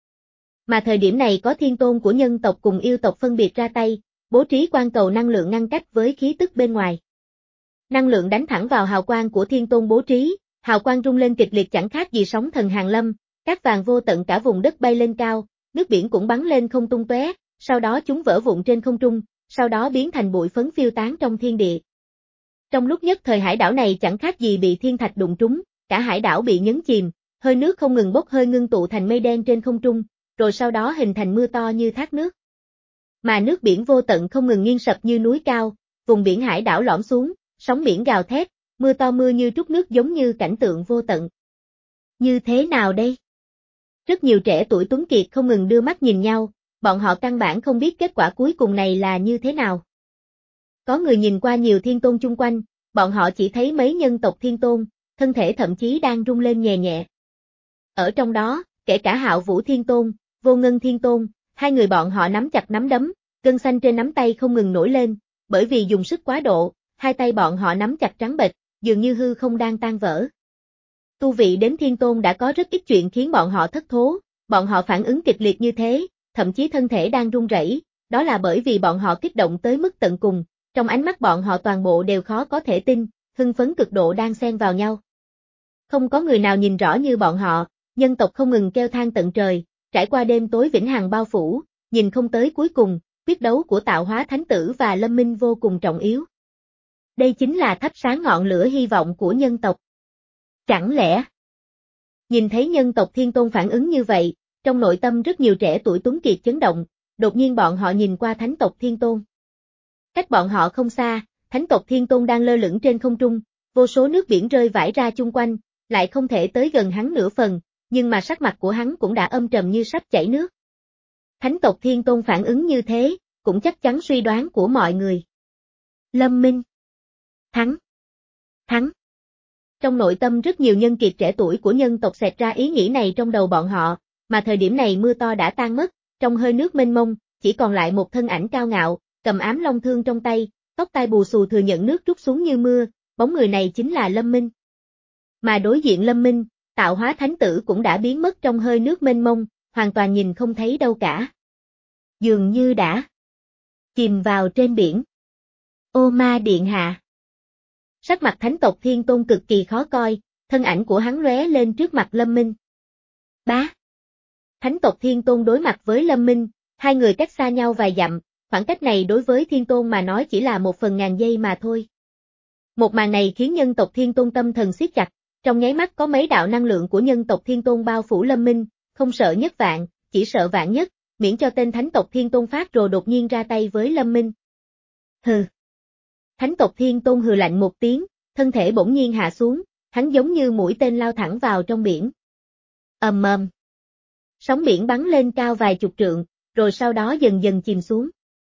Mà thời điểm này có thiên tôn của nhân tộc cùng yêu tộc phân biệt ra tay, bố trí quan cầu năng lượng ngăn cách với khí tức bên ngoài. Năng lượng đánh thẳng vào hào quang của thiên tôn bố trí, hào quang rung lên kịch liệt chẳng khác gì sóng thần hàng lâm, cát vàng vô tận cả vùng đất bay lên cao, nước biển cũng bắn lên không tung tóe, sau đó chúng vỡ vụn trên không trung, sau đó biến thành bụi phấn phiêu tán trong thiên địa. Trong lúc nhất thời hải đảo này chẳng khác gì bị thiên thạch đụng trúng, cả hải đảo bị nhấn chìm, hơi nước không ngừng bốc hơi ngưng tụ thành mây đen trên không trung, rồi sau đó hình thành mưa to như thác nước. Mà nước biển vô tận không ngừng nghiêng sập như núi cao, vùng biển hải đảo lõm xuống, sóng biển gào thét, mưa to mưa như trút nước giống như cảnh tượng vô tận. Như thế nào đây? Rất nhiều trẻ tuổi tuấn kiệt không ngừng đưa mắt nhìn nhau, bọn họ căn bản không biết kết quả cuối cùng này là như thế nào. Có người nhìn qua nhiều thiên tôn chung quanh, bọn họ chỉ thấy mấy nhân tộc thiên tôn, thân thể thậm chí đang rung lên nhẹ nhẹ. Ở trong đó, kể cả Hạo Vũ Thiên Tôn, Vô Ngân Thiên Tôn, hai người bọn họ nắm chặt nắm đấm, gân xanh trên nắm tay không ngừng nổi lên, bởi vì dùng sức quá độ, hai tay bọn họ nắm chặt trắng bệch, dường như hư không đang tan vỡ. Tu vị đến Thiên Tôn đã có rất ít chuyện khiến bọn họ thất thố, bọn họ phản ứng kịch liệt như thế, thậm chí thân thể đang run rẩy, đó là bởi vì bọn họ kích động tới mức tận cùng, trong ánh mắt bọn họ toàn bộ đều khó có thể tin, hưng phấn cực độ đang xen vào nhau. Không có người nào nhìn rõ như bọn họ, nhân tộc không ngừng kêu than tận trời, trải qua đêm tối vĩnh hằng bao phủ, nhìn không tới cuối cùng, quyết đấu của tạo hóa thánh tử và Lâm Minh vô cùng trọng yếu. Đây chính là thắp sáng ngọn lửa hy vọng của nhân tộc. Chẳng lẽ? Nhìn thấy nhân tộc Thiên Tôn phản ứng như vậy, trong nội tâm rất nhiều trẻ tuổi tuấn kiệt chấn động, đột nhiên bọn họ nhìn qua thánh tộc Thiên Tôn. Cách bọn họ không xa, thánh tộc Thiên Tôn đang lơ lửng trên không trung, vô số nước biển rơi vãi ra chung quanh, lại không thể tới gần hắn nửa phần, nhưng mà sắc mặt của hắn cũng đã âm trầm như sắp chảy nước. Thánh tộc Thiên Tôn phản ứng như thế, cũng chắc chắn suy đoán của mọi người. Lâm Minh. Thắng. Thắng. Trong nội tâm rất nhiều nhân kiệt trẻ tuổi của nhân tộc xẹt ra ý nghĩ này trong đầu bọn họ, mà thời điểm này mưa to đã tan mất, trong hơi nước mênh mông, chỉ còn lại một thân ảnh cao ngạo, cầm ám long thương trong tay, tóc tai bù xù thừa nhận nước trút xuống như mưa, bóng người này chính là Lâm Minh. Mà đối diện Lâm Minh, tạo hóa thánh tử cũng đã biến mất trong hơi nước mênh mông, hoàn toàn nhìn không thấy đâu cả. Dường như đã chìm vào trên biển. Ô Ma điện hạ. Sắc mặt thánh tộc Thiên Tôn cực kỳ khó coi, thân ảnh của hắn lóe lên trước mặt Lâm Minh. Bá. Thánh tộc Thiên Tôn đối mặt với Lâm Minh, hai người cách xa nhau vài dặm, khoảng cách này đối với Thiên Tôn mà nói chỉ là một phần ngàn giây mà thôi. Một màn này khiến nhân tộc Thiên Tôn tâm thần siết chặt, trong nháy mắt có mấy đạo năng lượng của nhân tộc Thiên Tôn bao phủ Lâm Minh, không sợ nhất vạn, chỉ sợ vạn nhất, miễn cho tên thánh tộc Thiên Tôn phát rồi đột nhiên ra tay với Lâm Minh. Hừ. Thánh tộc Thiên Tôn hừ lạnh một tiếng, thân thể bỗng nhiên hạ xuống, hắn giống như mũi tên lao thẳng vào trong biển. Ầm ầm. Sóng biển bắn lên cao vài chục trượng, rồi sau đó dần dần chìm xuống.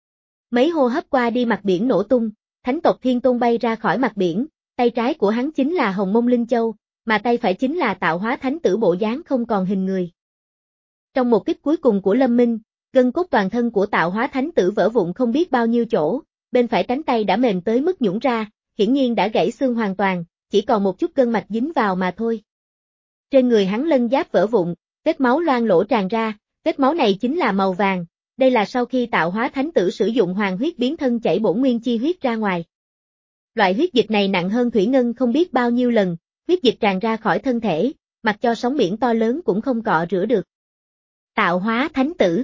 Mấy hô hấp qua đi mặt biển nổ tung, thánh tộc Thiên Tôn bay ra khỏi mặt biển, tay trái của hắn chính là Hồng Mông Linh Châu, mà tay phải chính là tạo hóa thánh tử bộ dáng không còn hình người. Trong một kích cuối cùng của Lâm Minh, gân cốt toàn thân của tạo hóa thánh tử vỡ vụn không biết bao nhiêu chỗ, bên phải cánh tay đã mềm tới mức nhũn ra, hiển nhiên đã gãy xương hoàn toàn, chỉ còn một chút gân mạch dính vào mà thôi. Trên người hắn lân giáp vỡ vụn, vết máu loang lỗ tràn ra, vết máu này chính là màu vàng, đây là sau khi tạo hóa thánh tử sử dụng hoàng huyết biến thân chảy bổn nguyên chi huyết ra ngoài. Loại huyết dịch này nặng hơn thủy ngân không biết bao nhiêu lần, huyết dịch tràn ra khỏi thân thể, mặc cho sóng biển to lớn cũng không cọ rửa được. Tạo hóa thánh tử.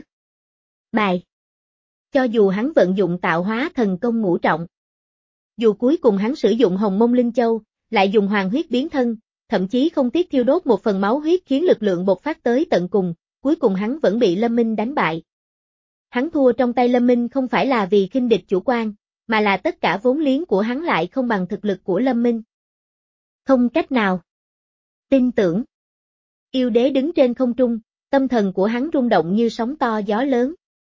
Bài. Cho dù hắn vận dụng tạo hóa thần công ngũ trọng, dù cuối cùng hắn sử dụng Hồng Mông Linh Châu, lại dùng hoàng huyết biến thân, thậm chí không tiếc thiêu đốt một phần máu huyết khiến lực lượng bộc phát tới tận cùng, cuối cùng hắn vẫn bị Lâm Minh đánh bại. Hắn thua trong tay Lâm Minh không phải là vì khinh địch chủ quan, mà là tất cả vốn liếng của hắn lại không bằng thực lực của Lâm Minh. Không cách nào tin tưởng. Yêu đế đứng trên không trung, tâm thần của hắn rung động như sóng to gió lớn.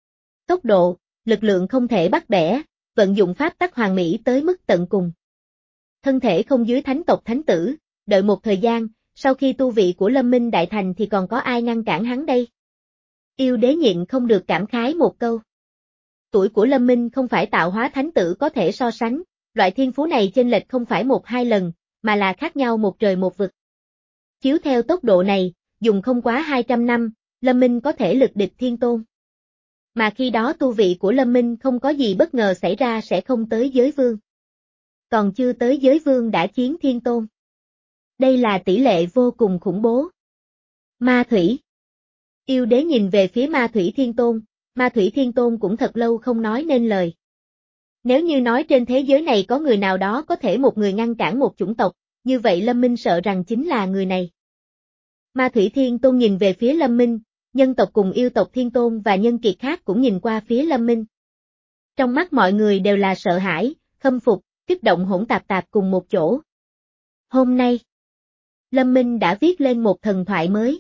Tốc độ, lực lượng không thể bắt bẻ, vận dụng pháp tắc hoàn mỹ tới mức tận cùng. Thân thể không dưới thánh tộc thánh tử, đợi một thời gian, sau khi tu vị của Lâm Minh đại thành thì còn có ai ngăn cản hắn đây? Yêu đế nhịn không được cảm khái một câu. Tuổi của Lâm Minh không phải tạo hóa thánh tử có thể so sánh, loại thiên phú này chênh lệch không phải một hai lần, mà là khác nhau một trời một vực. Chiếu theo tốc độ này, dùng không quá hai trăm năm, Lâm Minh có thể lực địch Thiên Tôn. Mà khi đó tu vị của Lâm Minh không có gì bất ngờ xảy ra sẽ không tới giới vương. Còn chưa tới giới vương đã chiến Thiên Tôn. Đây là tỷ lệ vô cùng khủng bố. Ma Thủy. Yêu đế nhìn về phía Ma Thủy Thiên Tôn, Ma Thủy Thiên Tôn cũng thật lâu không nói nên lời. Nếu như nói trên thế giới này có người nào đó có thể một người ngăn cản một chủng tộc, như vậy Lâm Minh sợ rằng chính là người này. Ma Thủy Thiên Tôn nhìn về phía Lâm Minh, nhân tộc cùng yêu tộc Thiên Tôn và nhân kiệt khác cũng nhìn qua phía Lâm Minh. Trong mắt mọi người đều là sợ hãi, khâm phục, kích động hỗn tạp tạp cùng một chỗ. Hôm nay, Lâm Minh đã viết lên một thần thoại mới.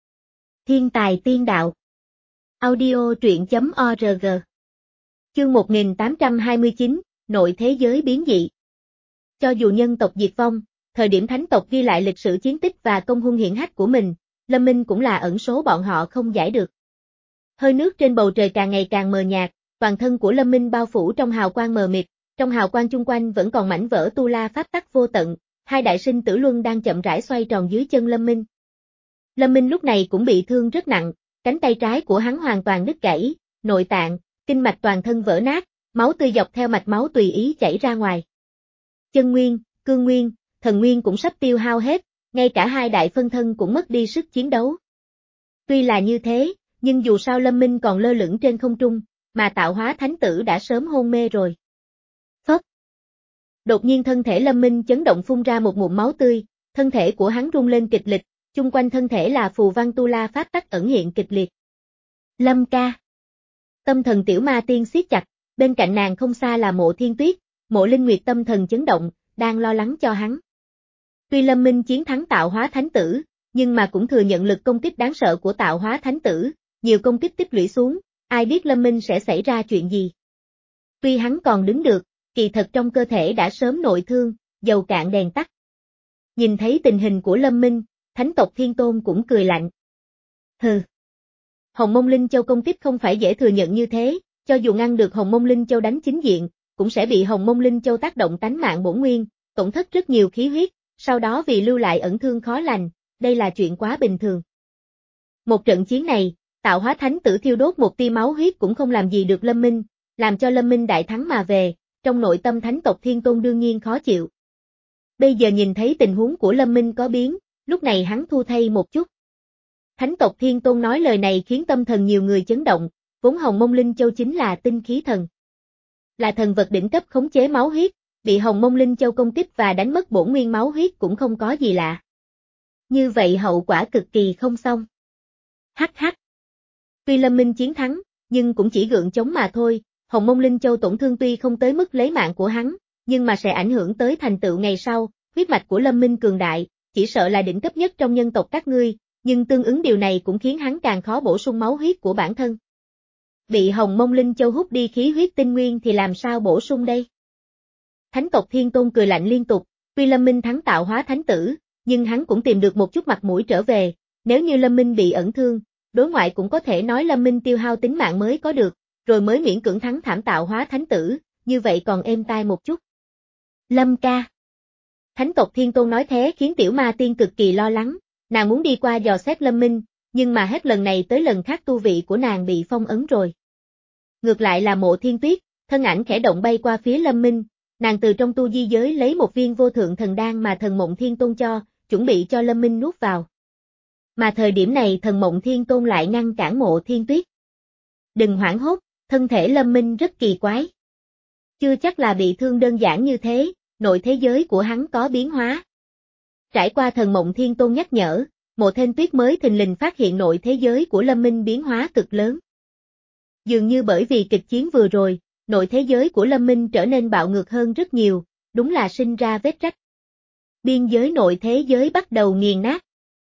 Thiên tài tiên đạo. Audio truyện chấm org. Chương một nghìn tám trăm hai mươi chín, Nội thế giới biến dị. Cho dù nhân tộc diệt vong, thời điểm thánh tộc ghi lại lịch sử chiến tích và công hung hiển hách của mình, Lâm Minh cũng là ẩn số bọn họ không giải được. Hơi nước trên bầu trời càng ngày càng mờ nhạt, toàn thân của Lâm Minh bao phủ trong hào quang mờ mịt, trong hào quang chung quanh vẫn còn mảnh vỡ tu la pháp tắc vô tận, hai đại sinh tử luân đang chậm rãi xoay tròn dưới chân Lâm Minh. Lâm Minh lúc này cũng bị thương rất nặng, cánh tay trái của hắn hoàn toàn đứt gãy, nội tạng, kinh mạch toàn thân vỡ nát, máu tươi dọc theo mạch máu tùy ý chảy ra ngoài. Chân nguyên, cương nguyên, thần nguyên cũng sắp tiêu hao hết, ngay cả hai đại phân thân cũng mất đi sức chiến đấu. Tuy là như thế, nhưng dù sao Lâm Minh còn lơ lửng trên không trung, mà tạo hóa thánh tử đã sớm hôn mê rồi. Phốc. Đột nhiên thân thể Lâm Minh chấn động phun ra một ngụm máu tươi, thân thể của hắn rung lên kịch liệt, chung quanh thân thể là phù văn tu la pháp tắc ẩn hiện kịch liệt. Lâm ca. Tâm thần tiểu ma tiên siết chặt, bên cạnh nàng không xa là Mộ Thiên Tuyết, Mộ Linh Nguyệt tâm thần chấn động, đang lo lắng cho hắn. Tuy Lâm Minh chiến thắng tạo hóa thánh tử, nhưng mà cũng thừa nhận lực công kích đáng sợ của tạo hóa thánh tử, nhiều công kích tích lũy xuống, ai biết Lâm Minh sẽ xảy ra chuyện gì. Tuy hắn còn đứng được, kỳ thật trong cơ thể đã sớm nội thương, dầu cạn đèn tắt. Nhìn thấy tình hình của Lâm Minh, Thánh tộc Thiên Tôn cũng cười lạnh. Hừ. Hồng Mông Linh Châu công kích không phải dễ thừa nhận như thế, cho dù ngăn được Hồng Mông Linh Châu đánh chính diện, cũng sẽ bị Hồng Mông Linh Châu tác động tánh mạng bổn nguyên, tổn thất rất nhiều khí huyết, sau đó vì lưu lại ẩn thương khó lành, đây là chuyện quá bình thường. Một trận chiến này, tạo hóa thánh tử thiêu đốt một tia máu huyết cũng không làm gì được Lâm Minh, làm cho Lâm Minh đại thắng mà về, trong nội tâm Thánh tộc Thiên Tôn đương nhiên khó chịu. Bây giờ nhìn thấy tình huống của Lâm Minh có biến, lúc này hắn thu thay một chút. Thánh tộc Thiên Tôn nói lời này khiến tâm thần nhiều người chấn động, vốn Hồng Mông Linh Châu chính là tinh khí thần. Là thần vật đỉnh cấp khống chế máu huyết, bị Hồng Mông Linh Châu công kích và đánh mất bổn nguyên máu huyết cũng không có gì lạ. Như vậy hậu quả cực kỳ không xong. Hắc hắc. Tuy Lâm Minh chiến thắng, nhưng cũng chỉ gượng chống mà thôi, Hồng Mông Linh Châu tổn thương tuy không tới mức lấy mạng của hắn, nhưng mà sẽ ảnh hưởng tới thành tựu ngày sau, huyết mạch của Lâm Minh cường đại, chỉ sợ là đỉnh cấp nhất trong nhân tộc các ngươi, nhưng tương ứng điều này cũng khiến hắn càng khó bổ sung máu huyết của bản thân. Bị Hồng Mông Linh Châu hút đi khí huyết tinh nguyên thì làm sao bổ sung đây? Thánh tộc Thiên Tôn cười lạnh liên tục, tuy Lâm Minh thắng tạo hóa thánh tử, nhưng hắn cũng tìm được một chút mặt mũi trở về, nếu như Lâm Minh bị ẩn thương, đối ngoại cũng có thể nói Lâm Minh tiêu hao tính mạng mới có được, rồi mới miễn cưỡng thắng thảm tạo hóa thánh tử, như vậy còn êm tai một chút. Lâm ca. Thánh tộc Thiên Tôn nói thế khiến tiểu ma tiên cực kỳ lo lắng, nàng muốn đi qua dò xét Lâm Minh, nhưng mà hết lần này tới lần khác tu vị của nàng bị phong ấn rồi. Ngược lại là Mộ Thiên Tuyết, thân ảnh khẽ động bay qua phía Lâm Minh, nàng từ trong tu di giới lấy một viên vô thượng thần đan mà thần Mộng Thiên Tôn cho, chuẩn bị cho Lâm Minh nuốt vào. Mà thời điểm này thần Mộng Thiên Tôn lại ngăn cản Mộ Thiên Tuyết. Đừng hoảng hốt, thân thể Lâm Minh rất kỳ quái. Chưa chắc là bị thương đơn giản như thế, nội thế giới của hắn có biến hóa. Trải qua thần Mộng Thiên Tôn nhắc nhở, Mộ Thiên Tuyết mới thình lình phát hiện nội thế giới của Lâm Minh biến hóa cực lớn. Dường như bởi vì kịch chiến vừa rồi, nội thế giới của Lâm Minh trở nên bạo ngược hơn rất nhiều, đúng là sinh ra vết rách. Biên giới nội thế giới bắt đầu nghiền nát.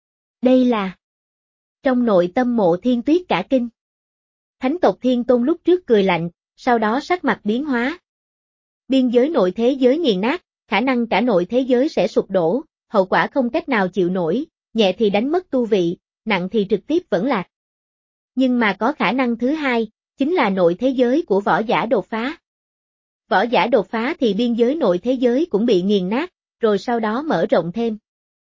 Đây là... Trong nội tâm Mộ Thiên Tuyết cả kinh. Thánh tộc Thiên Tôn lúc trước cười lạnh, sau đó sắc mặt biến hóa. Biên giới nội thế giới nghiền nát, khả năng cả nội thế giới sẽ sụp đổ, hậu quả không cách nào chịu nổi, nhẹ thì đánh mất tu vị, nặng thì trực tiếp vẫn lạc. Nhưng mà có khả năng thứ hai, chính là nội thế giới của võ giả đột phá. Võ giả đột phá thì biên giới nội thế giới cũng bị nghiền nát, rồi sau đó mở rộng thêm.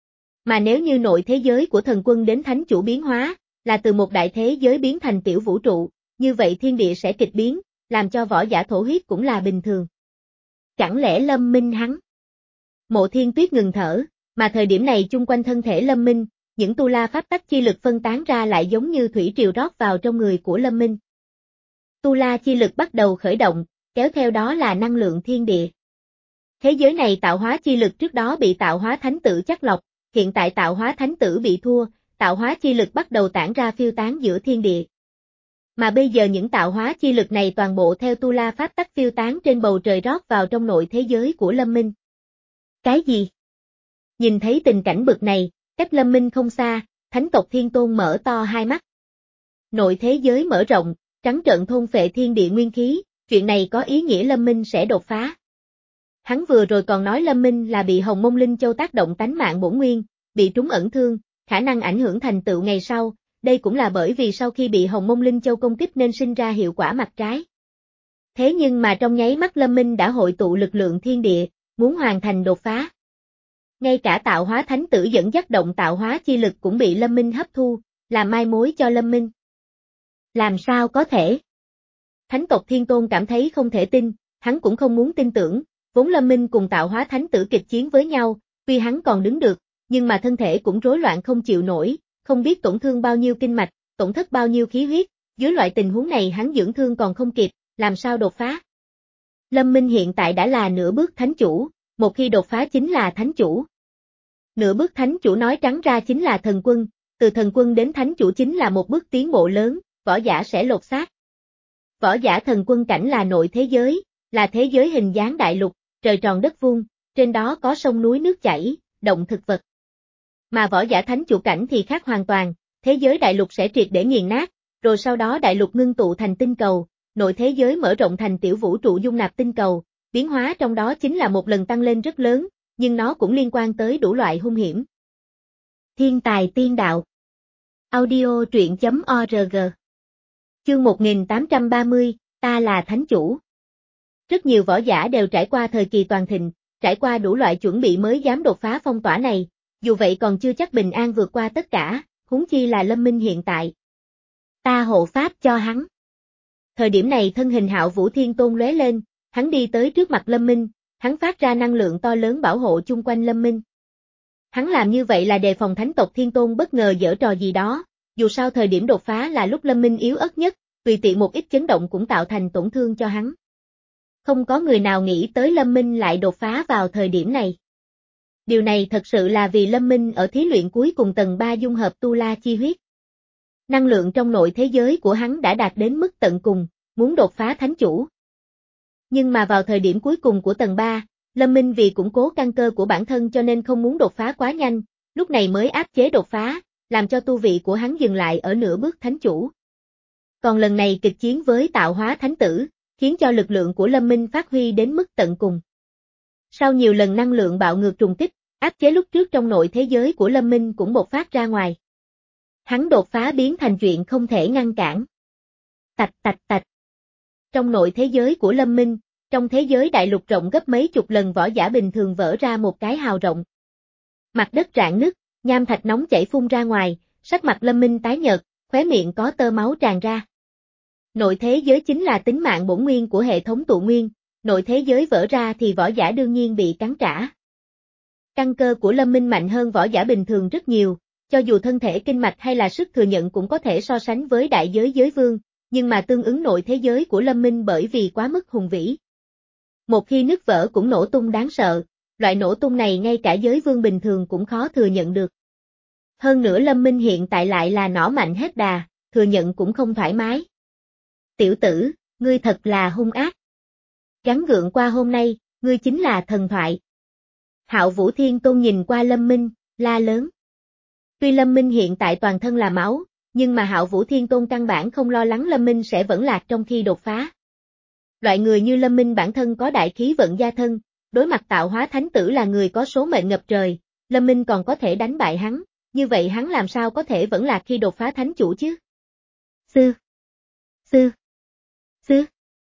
Mà nếu như nội thế giới của thần quân đến thánh chủ biến hóa, là từ một đại thế giới biến thành tiểu vũ trụ, như vậy thiên địa sẽ kịch biến, làm cho võ giả thổ huyết cũng là bình thường. Chẳng lẽ Lâm Minh hắn? Mộ Thiên Tuyết ngừng thở, mà thời điểm này chung quanh thân thể Lâm Minh, những tu la pháp tắc chi lực phân tán ra lại giống như thủy triều rót vào trong người của Lâm Minh. Tu la chi lực bắt đầu khởi động, kéo theo đó là năng lượng thiên địa. Thế giới này tạo hóa chi lực trước đó bị tạo hóa thánh tử chắc lọc, hiện tại tạo hóa thánh tử bị thua, tạo hóa chi lực bắt đầu tản ra phiêu tán giữa thiên địa. Mà bây giờ những tạo hóa chi lực này toàn bộ theo tu la pháp tắc phiêu tán trên bầu trời rót vào trong nội thế giới của Lâm Minh. Cái gì? Nhìn thấy tình cảnh bực này, cách Lâm Minh không xa, Thánh tộc Thiên Tôn mở to hai mắt. Nội thế giới mở rộng, trắng trợn thôn phệ thiên địa nguyên khí, chuyện này có ý nghĩa Lâm Minh sẽ đột phá. Hắn vừa rồi còn nói Lâm Minh là bị Hồng Mông Linh Châu tác động tánh mạng bổn nguyên, bị trúng ẩn thương, khả năng ảnh hưởng thành tựu ngày sau, đây cũng là bởi vì sau khi bị Hồng Mông Linh Châu công kích nên sinh ra hiệu quả mặt trái. Thế nhưng mà trong nháy mắt Lâm Minh đã hội tụ lực lượng thiên địa, muốn hoàn thành đột phá. Ngay cả tạo hóa thánh tử dẫn dắt động tạo hóa chi lực cũng bị Lâm Minh hấp thu, làm mai mối cho Lâm Minh. Làm sao có thể? Thánh tộc Thiên Tôn cảm thấy không thể tin, hắn cũng không muốn tin tưởng, vốn Lâm Minh cùng tạo hóa thánh tử kịch chiến với nhau, tuy hắn còn đứng được, nhưng mà thân thể cũng rối loạn không chịu nổi, không biết tổn thương bao nhiêu kinh mạch, tổn thất bao nhiêu khí huyết, dưới loại tình huống này hắn dưỡng thương còn không kịp, làm sao đột phá. Lâm Minh hiện tại đã là nửa bước thánh chủ, một khi đột phá chính là thánh chủ. Nửa bước thánh chủ nói trắng ra chính là thần quân, từ thần quân đến thánh chủ chính là một bước tiến bộ lớn, võ giả sẽ lột xác. Võ giả thần quân cảnh là nội thế giới, là thế giới hình dáng đại lục, trời tròn đất vuông, trên đó có sông núi nước chảy, động thực vật. Mà võ giả thánh chủ cảnh thì khác hoàn toàn, thế giới đại lục sẽ triệt để nghiền nát, rồi sau đó đại lục ngưng tụ thành tinh cầu, nội thế giới mở rộng thành tiểu vũ trụ dung nạp tinh cầu, biến hóa trong đó chính là một lần tăng lên rất lớn, nhưng nó cũng liên quan tới đủ loại hung hiểm. Thiên tài tiên đạo. Audio truyện chấm org. Chương một nghìn tám trăm ba mươi, ta là thánh chủ. Rất nhiều võ giả đều trải qua thời kỳ toàn thịnh, trải qua đủ loại chuẩn bị mới dám đột phá phong tỏa này, dù vậy còn chưa chắc bình an vượt qua tất cả, huống chi là Lâm Minh hiện tại. Ta hộ pháp cho hắn. Thời điểm này thân hình Hạo Vũ Thiên Tôn lóe lên, hắn đi tới trước mặt Lâm Minh, hắn phát ra năng lượng to lớn bảo hộ chung quanh Lâm Minh. Hắn làm như vậy là đề phòng thánh tộc Thiên Tôn bất ngờ giở trò gì đó, dù sao thời điểm đột phá là lúc Lâm Minh yếu ớt nhất, tùy tiện một ít chấn động cũng tạo thành tổn thương cho hắn. Không có người nào nghĩ tới Lâm Minh lại đột phá vào thời điểm này. Điều này thật sự là vì Lâm Minh ở thí luyện cuối cùng tầng ba dung hợp tu la chi huyết. Năng lượng trong nội thế giới của hắn đã đạt đến mức tận cùng, muốn đột phá thánh chủ. Nhưng mà vào thời điểm cuối cùng của tầng ba, Lâm Minh vì củng cố căn cơ của bản thân cho nên không muốn đột phá quá nhanh, lúc này mới áp chế đột phá, làm cho tu vị của hắn dừng lại ở nửa bước thánh chủ. Còn lần này kịch chiến với tạo hóa thánh tử, khiến cho lực lượng của Lâm Minh phát huy đến mức tận cùng. Sau nhiều lần năng lượng bạo ngược trùng kích, áp chế lúc trước trong nội thế giới của Lâm Minh cũng bộc phát ra ngoài. Hắn đột phá biến thành chuyện không thể ngăn cản. Tạch tạch tạch. Trong nội thế giới của Lâm Minh, trong thế giới đại lục rộng gấp mấy chục lần võ giả bình thường vỡ ra một cái hào rộng. Mặt đất rạn nứt, nham thạch nóng chảy phun ra ngoài, sắc mặt Lâm Minh tái nhợt, khóe miệng có tơ máu tràn ra. Nội thế giới chính là tính mạng bổn nguyên của hệ thống tụ nguyên, nội thế giới vỡ ra thì võ giả đương nhiên bị cắn trả. Căn cơ của Lâm Minh mạnh hơn võ giả bình thường rất nhiều, cho dù thân thể kinh mạch hay là sức thừa nhận cũng có thể so sánh với đại giới giới vương, nhưng mà tương ứng nội thế giới của Lâm Minh bởi vì quá mức hùng vĩ. Một khi nứt vỡ cũng nổ tung đáng sợ, loại nổ tung này ngay cả giới vương bình thường cũng khó thừa nhận được. Hơn nữa Lâm Minh hiện tại lại là nỏ mạnh hết đà, thừa nhận cũng không thoải mái. Tiểu tử, ngươi thật là hung ác. Gắng gượng qua hôm nay, ngươi chính là thần thoại. Hạo Vũ Thiên Tôn nhìn qua Lâm Minh, la lớn. Tuy Lâm Minh hiện tại toàn thân là máu, nhưng mà Hạo Vũ Thiên Tôn căn bản không lo lắng Lâm Minh sẽ vẫn lạc trong khi đột phá. Loại người như Lâm Minh bản thân có đại khí vận gia thân, đối mặt tạo hóa thánh tử là người có số mệnh ngập trời, Lâm Minh còn có thể đánh bại hắn, như vậy hắn làm sao có thể vẫn lạc khi đột phá thánh chủ chứ? Sư, sư, sư,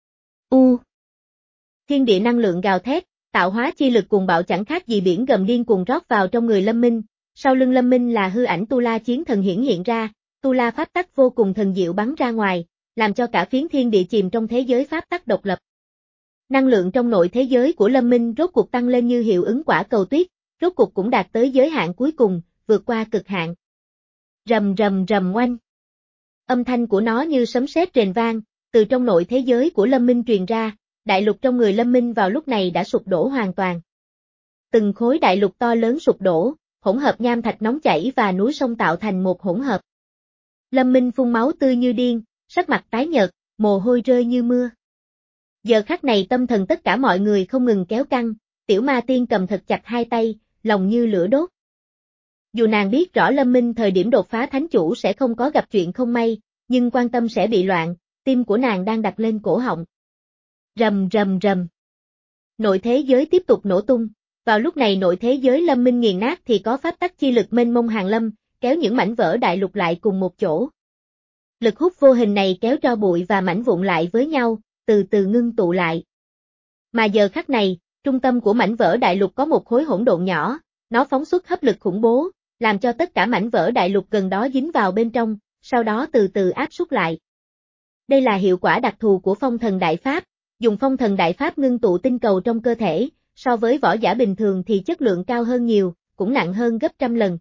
u. Thiên địa năng lượng gào thét, tạo hóa chi lực cuồng bạo chẳng khác gì biển gầm điên cuồng rót vào trong người Lâm Minh, sau lưng Lâm Minh là hư ảnh tu la chiến thần hiển hiện ra, tu la pháp tắc vô cùng thần diệu bắn ra ngoài, làm cho cả phiến thiên địa chìm trong thế giới pháp tắc độc lập. Năng lượng trong nội thế giới của Lâm Minh rốt cuộc tăng lên như hiệu ứng quả cầu tuyết, rốt cuộc cũng đạt tới giới hạn cuối cùng, vượt qua cực hạn. Rầm rầm rầm oanh. Âm thanh của nó như sấm sét rền vang, từ trong nội thế giới của Lâm Minh truyền ra, đại lục trong người Lâm Minh vào lúc này đã sụp đổ hoàn toàn. Từng khối đại lục to lớn sụp đổ, hỗn hợp nham thạch nóng chảy và núi sông tạo thành một hỗn hợp. Lâm Minh phun máu tươi như điên, sắc mặt tái nhợt, mồ hôi rơi như mưa. Giờ khắc này tâm thần tất cả mọi người không ngừng kéo căng, tiểu ma tiên cầm thật chặt hai tay, lòng như lửa đốt. Dù nàng biết rõ Lâm Minh thời điểm đột phá thánh chủ sẽ không có gặp chuyện không may, nhưng quan tâm sẽ bị loạn, tim của nàng đang đặt lên cổ họng. Rầm rầm rầm. Nội thế giới tiếp tục nổ tung, vào lúc này nội thế giới Lâm Minh nghiền nát thì có pháp tắc chi lực mênh mông hàng lâm, kéo những mảnh vỡ đại lục lại cùng một chỗ. Lực hút vô hình này kéo tro bụi và mảnh vụn lại với nhau, từ từ ngưng tụ lại. Mà giờ khắc này, trung tâm của mảnh vỡ đại lục có một khối hỗn độn nhỏ, nó phóng xuất hấp lực khủng bố, làm cho tất cả mảnh vỡ đại lục gần đó dính vào bên trong, sau đó từ từ áp suất lại. Đây là hiệu quả đặc thù của phong thần đại pháp, dùng phong thần đại pháp ngưng tụ tinh cầu trong cơ thể, so với võ giả bình thường thì chất lượng cao hơn nhiều, cũng nặng hơn gấp trăm lần.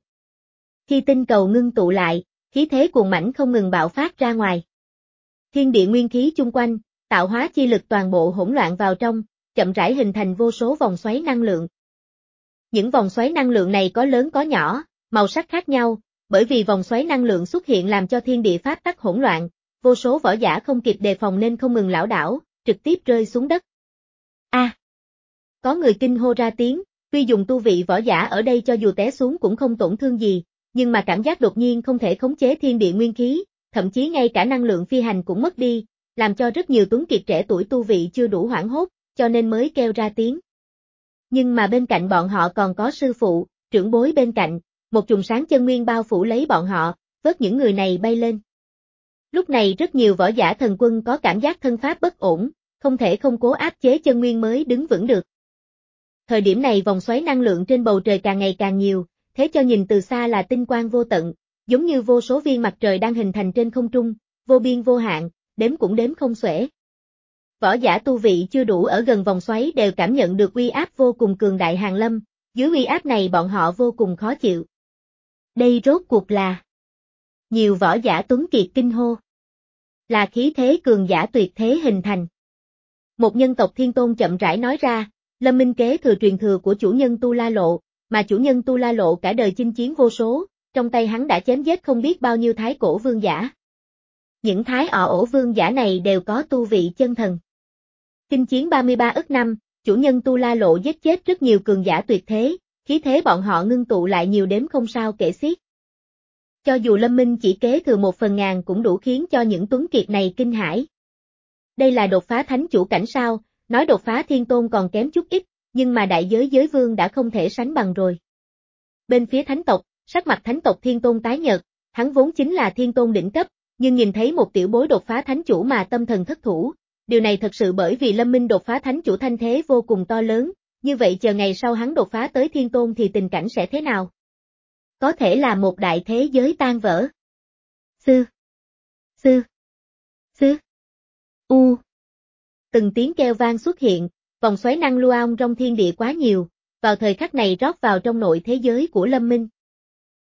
Khi tinh cầu ngưng tụ lại, khí thế cuồng mãnh không ngừng bạo phát ra ngoài. Thiên địa nguyên khí chung quanh, tạo hóa chi lực toàn bộ hỗn loạn vào trong, chậm rãi hình thành vô số vòng xoáy năng lượng. Những vòng xoáy năng lượng này có lớn có nhỏ, màu sắc khác nhau, bởi vì vòng xoáy năng lượng xuất hiện làm cho thiên địa pháp tắc hỗn loạn, vô số võ giả không kịp đề phòng nên không ngừng lảo đảo, trực tiếp rơi xuống đất. A! À, có người kinh hô ra tiếng, tuy dùng tu vị võ giả ở đây cho dù té xuống cũng không tổn thương gì, nhưng mà cảm giác đột nhiên không thể khống chế thiên địa nguyên khí, thậm chí ngay cả năng lượng phi hành cũng mất đi, làm cho rất nhiều tuấn kiệt trẻ tuổi tu vị chưa đủ hoảng hốt, cho nên mới kêu ra tiếng. Nhưng mà bên cạnh bọn họ còn có sư phụ, trưởng bối bên cạnh, một chùm sáng chân nguyên bao phủ lấy bọn họ, vớt những người này bay lên. Lúc này rất nhiều võ giả thần quân có cảm giác thân pháp bất ổn, không thể không cố áp chế chân nguyên mới đứng vững được. Thời điểm này vòng xoáy năng lượng trên bầu trời càng ngày càng nhiều, thế cho nhìn từ xa là tinh quang vô tận, giống như vô số viên mặt trời đang hình thành trên không trung, vô biên vô hạn, đếm cũng đếm không xuể. Võ giả tu vị chưa đủ ở gần vòng xoáy đều cảm nhận được uy áp vô cùng cường đại hàng lâm, dưới uy áp này bọn họ vô cùng khó chịu. Đây rốt cuộc là... Nhiều võ giả tuấn kiệt kinh hô. Là khí thế cường giả tuyệt thế hình thành. Một nhân tộc thiên tôn chậm rãi nói ra, Lâm Minh kế thừa truyền thừa của chủ nhân Tu La Lộ, mà chủ nhân Tu La Lộ cả đời chinh chiến vô số, trong tay hắn đã chém giết không biết bao nhiêu thái cổ vương giả. Những thái ọ ổ vương giả này đều có tu vị chân thần. Chinh chiến ba mươi ba ức năm, chủ nhân Tu La Lộ giết chết rất nhiều cường giả tuyệt thế, khí thế bọn họ ngưng tụ lại nhiều đếm không sao kể xiết. Cho dù Lâm Minh chỉ kế thừa một phần ngàn cũng đủ khiến cho những tuấn kiệt này kinh hãi. Đây là đột phá thánh chủ cảnh sao, nói đột phá thiên tôn còn kém chút ít, nhưng mà đại giới giới vương đã không thể sánh bằng rồi. Bên phía thánh tộc, sắc mặt thánh tộc thiên tôn tái nhợt, hắn vốn chính là thiên tôn đỉnh cấp, nhưng nhìn thấy một tiểu bối đột phá thánh chủ mà tâm thần thất thủ, điều này thật sự bởi vì Lâm Minh đột phá thánh chủ thanh thế vô cùng to lớn, như vậy chờ ngày sau hắn đột phá tới thiên tôn thì tình cảnh sẽ thế nào? Có thể là một đại thế giới tan vỡ. Sư, sư, sư, u. Từng tiếng kêu vang xuất hiện, vòng xoáy năng luong trong thiên địa quá nhiều, vào thời khắc này rót vào trong nội thế giới của Lâm Minh.